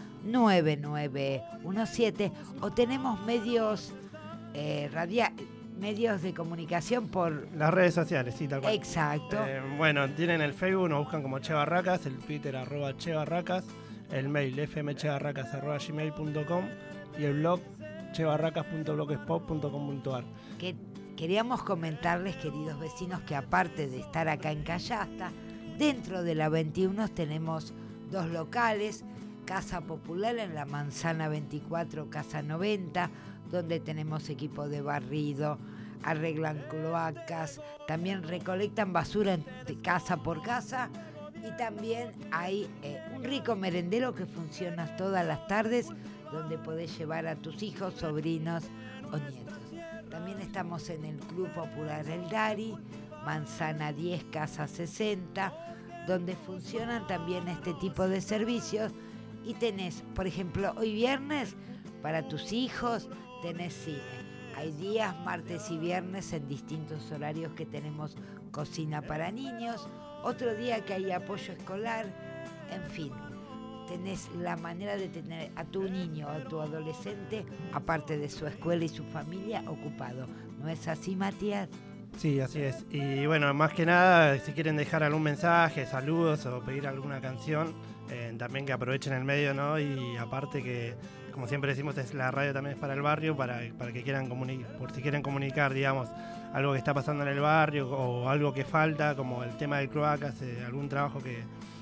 4301-9917, o tenemos medios medios de comunicación por... Las redes sociales, sí, tal cual. Exacto. Bueno, tienen el Facebook, nos buscan como Che Barracas, el Twitter @Che Barracas, el mail fmchebarracas@gmail.com y el blog chebarracas.blogspot.com.ar. Que queríamos comentarles, queridos vecinos, que aparte de estar acá en Callasta, dentro de la 21 tenemos 2 locales, Casa Popular en la Manzana 24, Casa 90, donde tenemos equipo de barrido, arreglan cloacas, también recolectan basura de casa por casa y también hay un rico merendero que funciona todas las tardes donde podés llevar a tus hijos, sobrinos o nietos. También estamos en el Club Popular El Dari, Manzana 10, Casa 60, donde funcionan también este tipo de servicios y tenés, por ejemplo, hoy viernes para tus hijos tenés cine. Hay días, martes y viernes, en distintos horarios que tenemos cocina para niños, otro día que hay apoyo escolar, en fin. Tenés la manera de tener a tu niño o a tu adolescente, aparte de su escuela y su familia, ocupado. ¿No es así, Matías? Sí, así es. Y bueno, más que nada, si quieren dejar algún mensaje, saludos o pedir alguna canción, también que aprovechen el medio, ¿no? Y aparte que, como siempre decimos, la radio también es para el barrio, para que quieran por si quieren comunicar, digamos, algo que está pasando en el barrio o algo que falta, como el tema del cloacas, algún trabajo que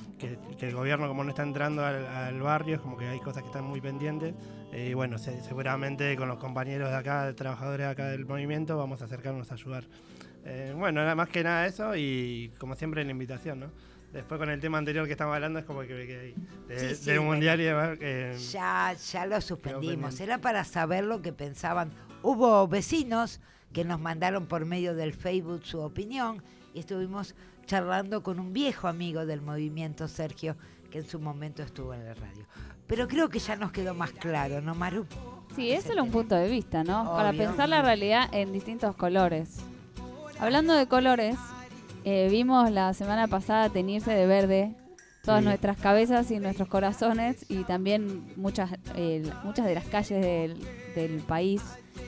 el gobierno, como no está entrando al barrio, es como que hay cosas que están muy pendientes. Y bueno, seguramente con los compañeros de acá, trabajadores de acá del movimiento, vamos a acercarnos a ayudar. Bueno, nada más que nada eso y como siempre la invitación, ¿no? Después con el tema anterior que estamos hablando es como que del mundial y demás. Ya lo suspendimos. Era para saber lo que pensaban. Hubo vecinos que nos mandaron por medio del Facebook su opinión y estuvimos charlando con un viejo amigo del movimiento, Sergio, que en su momento estuvo en la radio. Pero creo que ya nos quedó más claro, ¿no, Maru? Sí, es solo un punto de vista, ¿no? Obvio. Para pensar la realidad en distintos colores. Hablando de colores, vimos la semana pasada teñirse de verde todas nuestras cabezas y nuestros corazones y también muchas de las calles del país.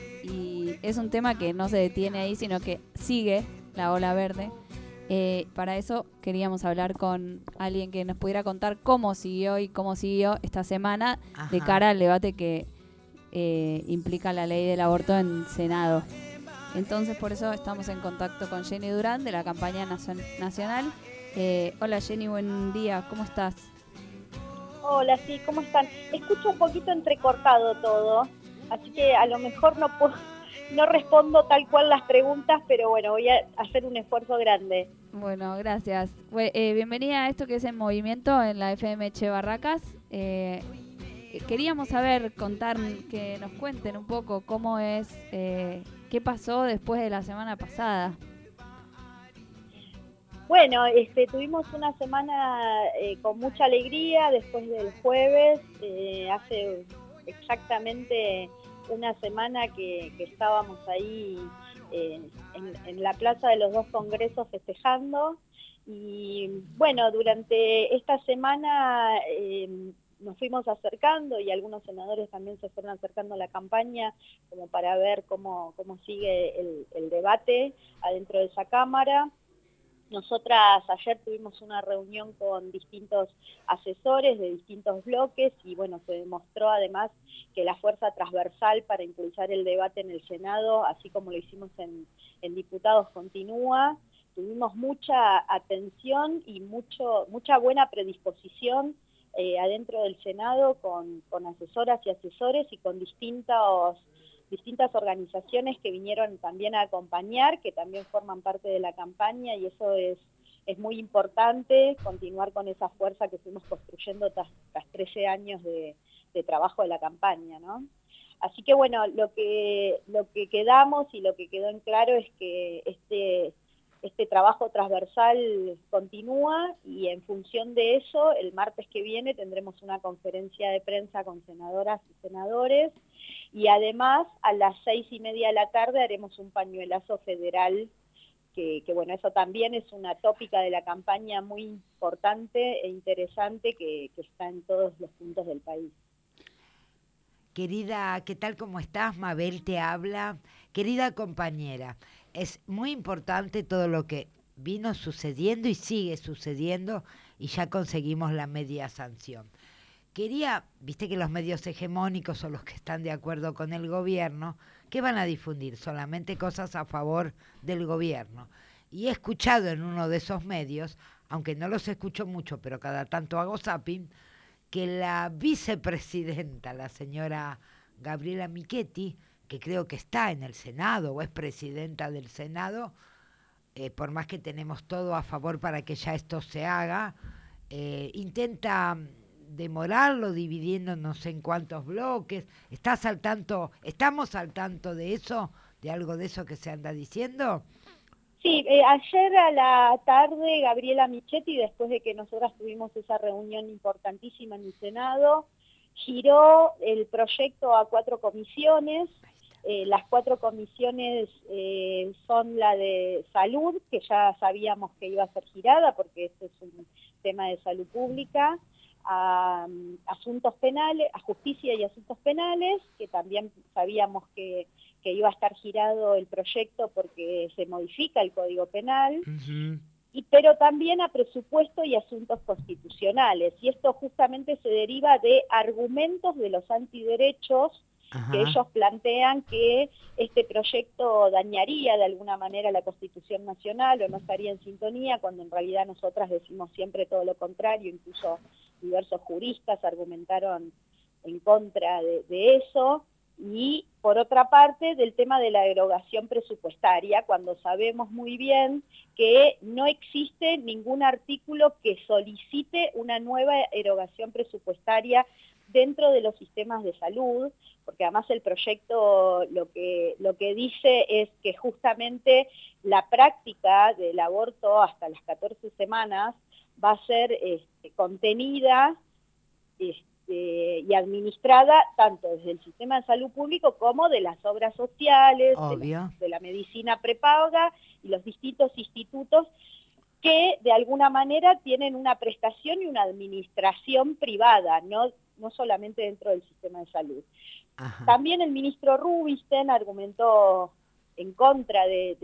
Y es un tema que no se detiene ahí, sino que sigue la ola verde. Para eso queríamos hablar con alguien que nos pudiera contar cómo siguió esta semana de cara al debate que implica la ley del aborto en Senado. Entonces, por eso estamos en contacto con Jenny Durán de la campaña nacional. Hola Jenny, buen día, ¿cómo estás? Hola, sí, ¿cómo están? Escucho un poquito entrecortado todo, así que a lo mejor no respondo tal cual las preguntas, pero bueno, voy a hacer un esfuerzo grande. Bueno, gracias. Bienvenida a esto que es En Movimiento en la FM Che Barracas. Queríamos contar, que nos cuenten un poco cómo es, qué pasó después de la semana pasada. Bueno, tuvimos una semana con mucha alegría después del jueves, hace exactamente una semana que estábamos ahí en la Plaza de los Dos Congresos festejando y bueno, durante esta semana nos fuimos acercando y algunos senadores también se fueron acercando a la campaña como para ver cómo sigue el debate adentro de esa Cámara. Nosotras ayer tuvimos una reunión con distintos asesores de distintos bloques y bueno, se demostró además que la fuerza transversal para impulsar el debate en el Senado, así como lo hicimos en diputados, continúa. Tuvimos mucha atención y mucha buena predisposición adentro del Senado con asesoras y asesores y con distintas organizaciones que vinieron también a acompañar, que también forman parte de la campaña y eso es muy importante, continuar con esa fuerza que fuimos construyendo tras 13 años de trabajo de la campaña, ¿no? Así que bueno, lo que quedamos y lo que quedó en claro es que este trabajo transversal continúa y en función de eso, el martes que viene tendremos una conferencia de prensa con senadoras y senadores y además a las 6:30 de la tarde haremos un pañuelazo federal que bueno, eso también es una tópica de la campaña muy importante e interesante que está en todos los puntos del país. Querida, ¿qué tal? ¿Cómo estás? Mabel te habla. Querida compañera, es muy importante todo lo que vino sucediendo y sigue sucediendo y ya conseguimos la media sanción. Viste que los medios hegemónicos o los que están de acuerdo con el gobierno, ¿qué van a difundir? Solamente cosas a favor del gobierno. Y he escuchado en uno de esos medios, aunque no los escucho mucho, pero cada tanto hago zapping, que la vicepresidenta, la señora Gabriela Michetti, que creo que está en el Senado o es presidenta del Senado, por más que tenemos todo a favor para que ya esto se haga, intenta demorarlo dividiendo no sé en cuántos bloques. ¿Estamos al tanto de eso, de algo de eso que se anda diciendo? Sí, ayer a la tarde Gabriela Michetti, después de que nosotras tuvimos esa reunión importantísima en el Senado, giró el proyecto a 4 comisiones. Las 4 comisiones son la de salud, que ya sabíamos que iba a ser girada porque este es un tema de salud pública, a asuntos penales, a justicia y asuntos penales, que también sabíamos que iba a estar girado el proyecto porque se modifica el Código Penal, pero también a presupuesto y asuntos constitucionales. Y esto justamente se deriva de argumentos de los antiderechos que ellos plantean que este proyecto dañaría de alguna manera la Constitución Nacional o no estaría en sintonía, cuando en realidad nosotras decimos siempre todo lo contrario, incluso diversos juristas argumentaron en contra de eso. Y por otra parte del tema de la erogación presupuestaria, cuando sabemos muy bien que no existe ningún artículo que solicite una nueva erogación presupuestaria dentro de los sistemas de salud, porque además el proyecto lo que dice es que justamente la práctica del aborto hasta las 14 semanas va a ser contenida y administrada tanto desde el sistema de salud público como de las obras sociales, de la medicina prepaga y los distintos institutos que de alguna manera tienen una prestación y una administración privada, no solamente dentro del sistema de salud. También el ministro Rubinstein argumentó en contra de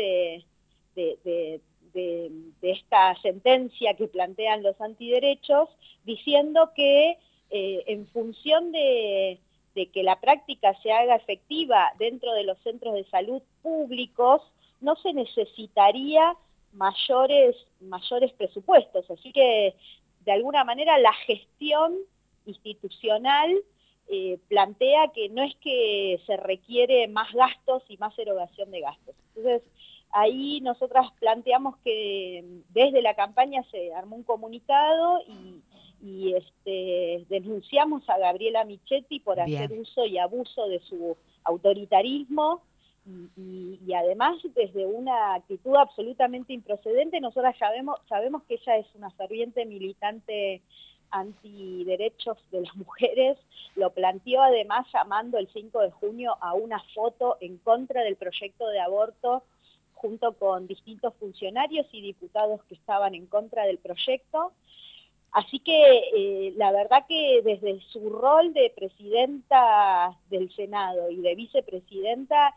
esta sentencia que plantean los antiderechos, diciendo que en función de que la práctica se haga efectiva dentro de los centros de salud públicos, no se necesitaría mayores presupuestos. Así que, de alguna manera, la gestión institucional plantea que no es que se requiere más gastos y más erogación de gastos. Entonces, ahí nosotras planteamos que desde la campaña se armó un comunicado y denunciamos a Gabriela Michetti por hacer uso y abuso de su autoritarismo y además desde una actitud absolutamente improcedente. Nosotras sabemos que ella es una ferviente militante antiderechos de las mujeres, lo planteó además llamando el 5 de junio a una foto en contra del proyecto de aborto junto con distintos funcionarios y diputados que estaban en contra del proyecto. Así que la verdad que desde su rol de presidenta del Senado y de vicepresidenta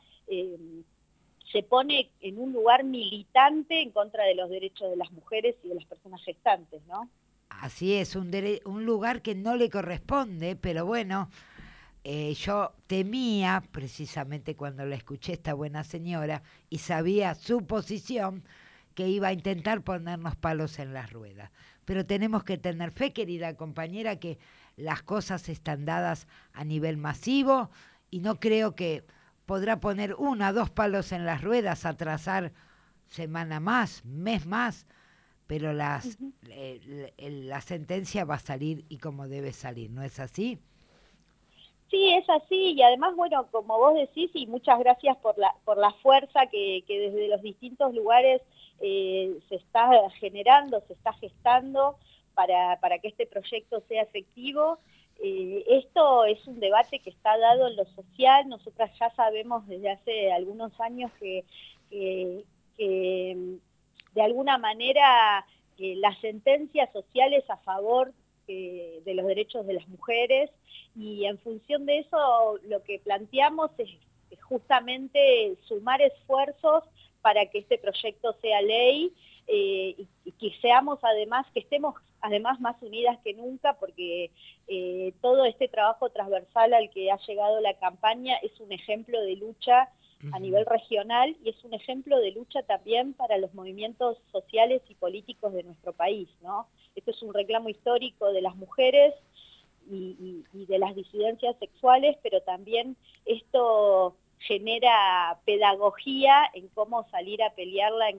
se pone en un lugar militante en contra de los derechos de las mujeres y de las personas gestantes, ¿no? Así es, un lugar que no le corresponde, pero bueno, yo temía precisamente cuando la escuché esta buena señora y sabía su posición que iba a intentar ponernos palos en las ruedas. Pero tenemos que tener fe, querida compañera, que las cosas están dadas a nivel masivo y no creo que podrá poner 1 o 2 palos en las ruedas, atrasar semana más, mes más, pero la sentencia va a salir y como debe salir, ¿no es así? Sí, es así, y además, bueno, como vos decís, y muchas gracias por la fuerza que desde los distintos lugares se está generando, se está gestando para que este proyecto sea efectivo. Esto es un debate que está dado en lo social. Nosotras ya sabemos desde hace algunos años que de alguna manera las sentencias sociales a favor de los derechos de las mujeres, y en función de eso lo que planteamos es justamente sumar esfuerzos para que este proyecto sea ley, y que estemos además más unidas que nunca, porque todo este trabajo transversal al que ha llegado la campaña es un ejemplo de lucha a nivel regional, y es un ejemplo de lucha también para los movimientos sociales y políticos de nuestro país, ¿no? Esto es un reclamo histórico de las mujeres y de las disidencias sexuales, pero también esto genera pedagogía en cómo salir a pelearla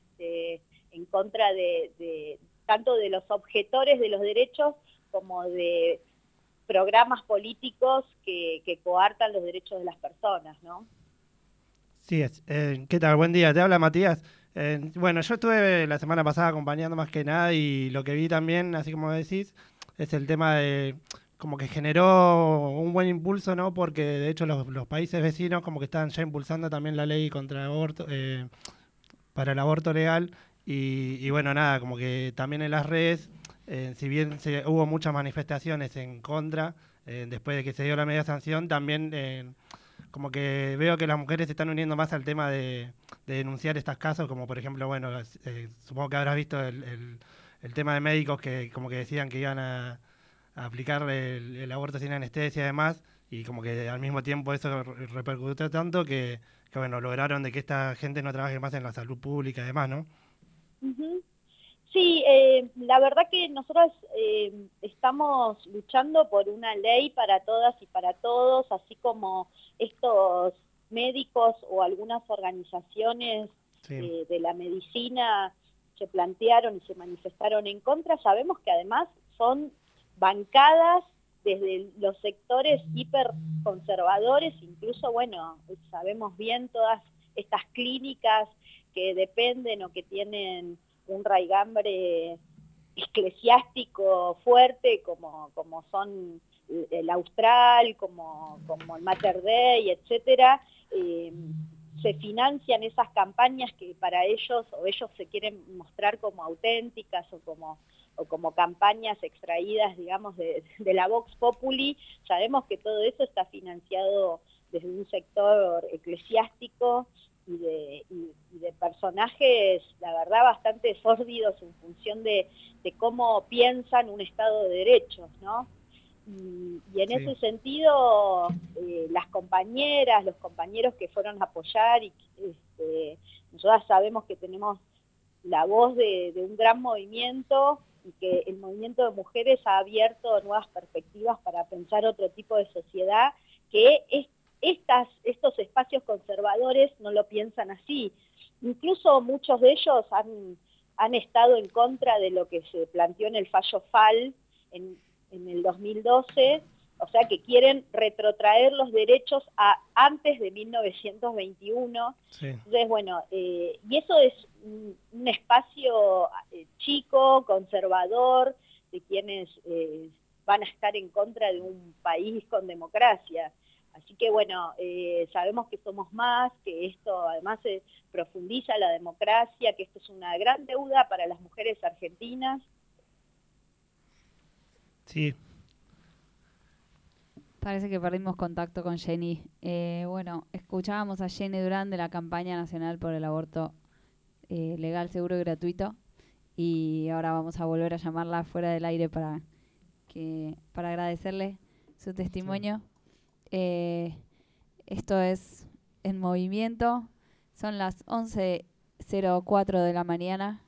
en contra de tanto de los objetores de los derechos como de programas políticos que coartan los derechos de las personas, ¿no? Sí, ¿qué tal? Buen día, te habla Matías. Bueno, yo estuve la semana pasada acompañando más que nada, y lo que vi también, así como decís, es el tema de como que generó un buen impulso, ¿no? Porque de hecho los países vecinos como que están ya impulsando también la ley contra el aborto, para el aborto legal, y bueno, nada, como que también en las redes, si bien hubo muchas manifestaciones en contra, después de que se dio la media sanción, también como que veo que las mujeres se están uniendo más al tema de denunciar estos casos, como por ejemplo, bueno, supongo que habrás visto el tema de médicos que como que decían que iban a aplicar el aborto sin anestesia y demás, y como que al mismo tiempo eso repercutió tanto que bueno, lograron de que esta gente no trabaje más en la salud pública y demás, ¿no? Uh-huh. Sí, la verdad que nosotros estamos luchando por una ley para todas y para todos, así como estos médicos o algunas organizaciones de la medicina se plantearon y se manifestaron en contra. Sabemos que además son bancadas desde los sectores hiperconservadores, incluso, bueno, sabemos bien todas estas clínicas que dependen o que tienen un raigambre eclesiástico fuerte, como son el Austral, como el Mater Dei, etcétera, se financian esas campañas que para ellos, o ellos se quieren mostrar como auténticas o como campañas extraídas, digamos, de la Vox Populi. Sabemos que todo eso está financiado desde un sector eclesiástico y de personajes, la verdad, bastante sórdidos en función de cómo piensan un Estado de derechos, ¿no? Y en ese sentido, las compañeras, los compañeros que fueron a apoyar, y nosotras sabemos que tenemos la voz de un gran movimiento, y que el movimiento de mujeres ha abierto nuevas perspectivas para pensar otro tipo de sociedad, que estos espacios conservadores no lo piensan así. Incluso muchos de ellos han estado en contra de lo que se planteó en el fallo FAL en el 2012, o sea que quieren retrotraer los derechos a antes de 1921. Sí. Entonces, bueno, y eso es un espacio chico, conservador, de quienes van a estar en contra de un país con democracia. Así que bueno, sabemos que somos más, que esto además profundiza la democracia, que esto es una gran deuda para las mujeres argentinas. Sí. Parece que perdimos contacto con Jenny. Bueno, escuchábamos a Jenny Durán de la Campaña Nacional por el Aborto Legal, Seguro y Gratuito. Y ahora vamos a volver a llamarla fuera del aire para agradecerle su testimonio. Esto es En Movimiento. Son las 11:04 de la mañana.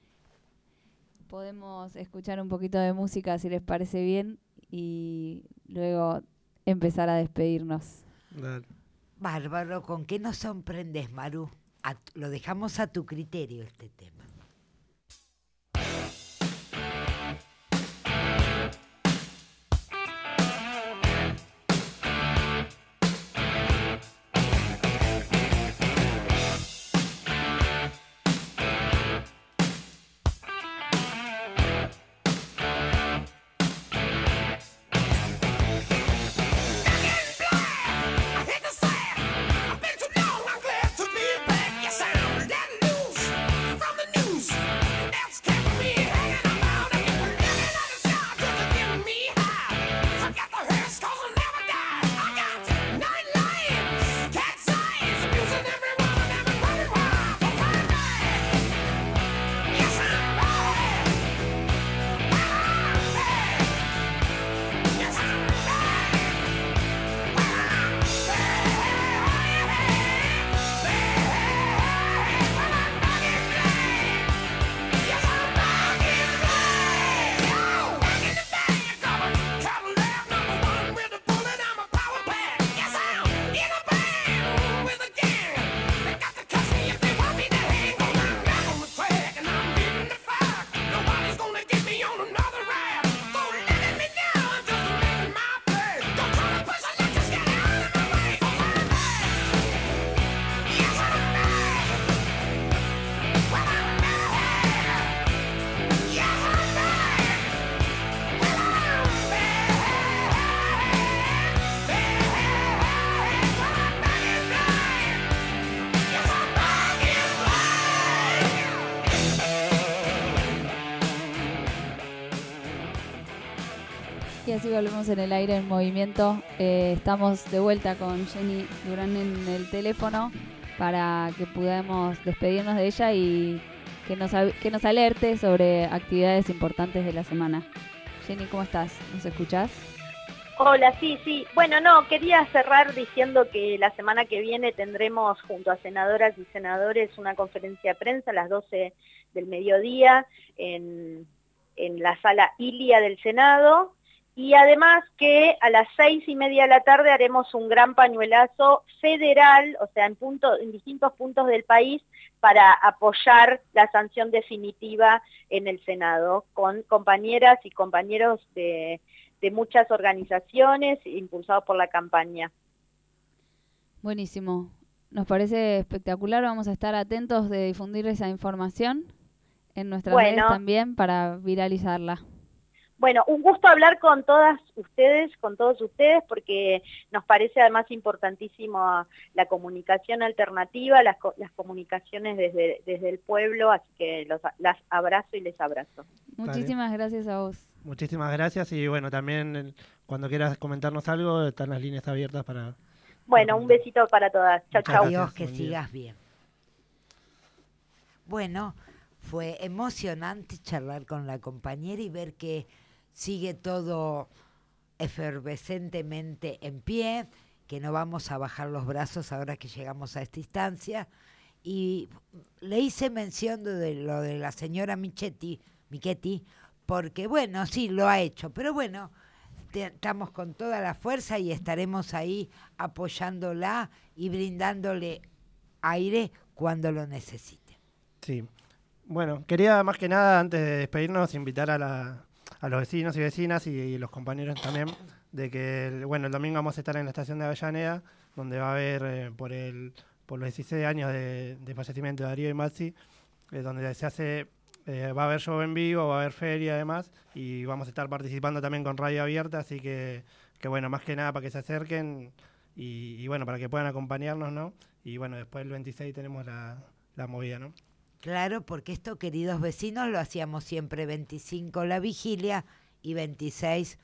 Podemos escuchar un poquito de música si les parece bien y luego empezar a despedirnos. Dale. Bárbaro, ¿con qué nos sorprendes, Maru? Lo dejamos a tu criterio este tema. From the news sí volvemos en el aire en movimiento. Estamos de vuelta con Jenny Durán en el teléfono para que podamos despedirnos de ella y que nos alerte sobre actividades importantes de la semana. Jenny, ¿cómo estás? ¿Nos escuchás? Hola, sí. Bueno, no, quería cerrar diciendo que la semana que viene tendremos junto a senadoras y senadores una conferencia de prensa a las 12 del mediodía en la sala Ilia del Senado, y además que a las 6:30 de la tarde haremos un gran pañuelazo federal, o sea, en distintos puntos del país, para apoyar la sanción definitiva en el Senado, con compañeras y compañeros de muchas organizaciones impulsados por la campaña. Buenísimo, nos parece espectacular, vamos a estar atentos de difundir esa información en nuestras redes también para viralizarla. Bueno, un gusto hablar con todos ustedes, porque nos parece además importantísimo la comunicación alternativa, las comunicaciones desde el pueblo, así que las abrazo y les abrazo. Muchísimas gracias a vos. Muchísimas gracias y bueno, también cuando quieras comentarnos algo, están las líneas abiertas para... Bueno, un besito para todas. Chau, chau. Adiós, que sigas bien. Bueno, fue emocionante charlar con la compañera y ver que sigue todo efervescentemente en pie, que no vamos a bajar los brazos ahora que llegamos a esta instancia. Y le hice mención de lo de la señora Michetti, porque bueno, sí, lo ha hecho, pero bueno, estamos con toda la fuerza y estaremos ahí apoyándola y brindándole aire cuando lo necesite. Sí. Bueno, quería más que nada, antes de despedirnos, invitar a los vecinos y vecinas y los compañeros también, de que el domingo vamos a estar en la estación de Avellaneda, donde va a haber por los 16 años de fallecimiento de Darío y Maxi, donde se hace, va a haber show en vivo, va a haber feria además, y vamos a estar participando también con radio abierta, así que bueno, más que nada para que se acerquen y bueno, para que puedan acompañarnos, ¿no? Y bueno, después el 26 tenemos la movida, ¿no? Claro, porque esto, queridos vecinos, lo hacíamos siempre 25 la vigilia y 26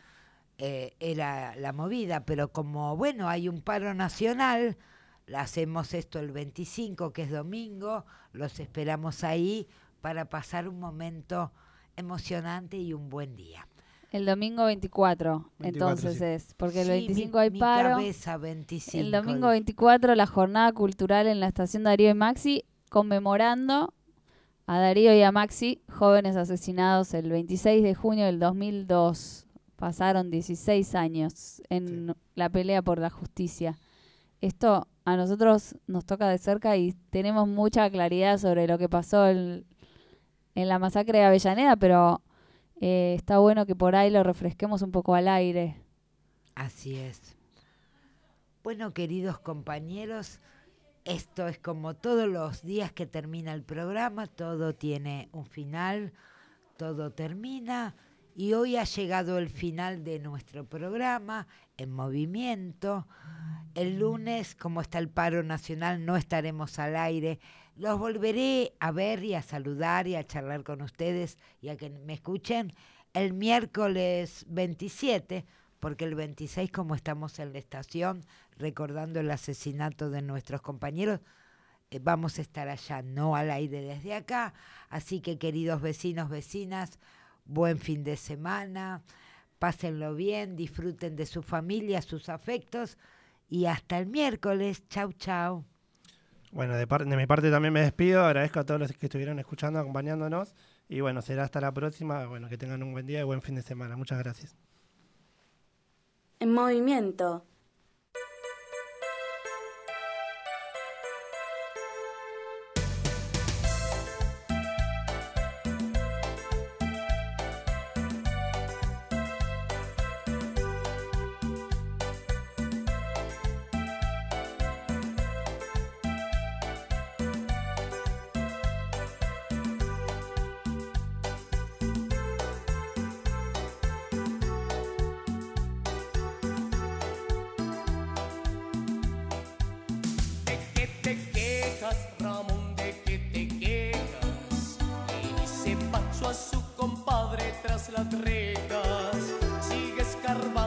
era la movida, pero como, bueno, hay un paro nacional, hacemos esto el 25, que es domingo, los esperamos ahí para pasar un momento emocionante y un buen día. El domingo 24 entonces sí. Es, porque el 25 hay paro. Mi cabeza, 25. El domingo 24 la jornada cultural en la estación Darío y Maxi, conmemorando a Darío y a Maxi, jóvenes asesinados el 26 de junio del 2002. Pasaron 16 años en la pelea por la justicia. Esto a nosotros nos toca de cerca y tenemos mucha claridad sobre lo que pasó en la masacre de Avellaneda, pero está bueno que por ahí lo refresquemos un poco al aire. Así es. Bueno, queridos compañeros, esto es como todos los días que termina el programa, todo tiene un final, todo termina, y hoy ha llegado el final de nuestro programa En Movimiento. El lunes, como está el paro nacional, no estaremos al aire. Los volveré a ver y a saludar y a charlar con ustedes y a que me escuchen el miércoles 27, porque el 26, como estamos en la estación recordando el asesinato de nuestros compañeros, vamos a estar allá, no al aire desde acá. Así que, queridos vecinos, vecinas, buen fin de semana, pásenlo bien, disfruten de su familia, sus afectos, y hasta el miércoles. Chau, chau. Bueno, de mi parte también me despido, agradezco a todos los que estuvieron escuchando, acompañándonos, y bueno, será hasta la próxima, bueno, que tengan un buen día y buen fin de semana. Muchas gracias. En Movimiento. Ramón, de que te quejas, le dice Pacho a su compadre tras las rejas, sigue escarbando.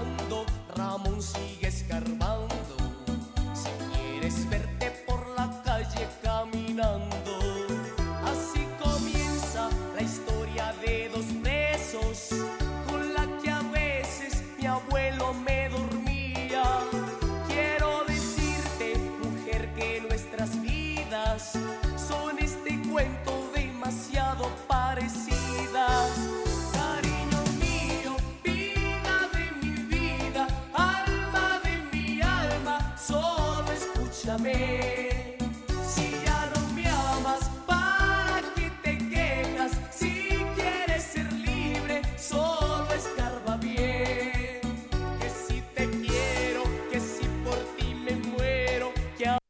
desperté por la calle caminando. Así comienza la historia de dos besos, con la que a veces mi abuelo me dormía. Quiero decirte, mujer, que nuestras vidas son este cuento demasiado parecidas. Cariño mío, vida de mi vida, alma de mi alma, solo escúchame.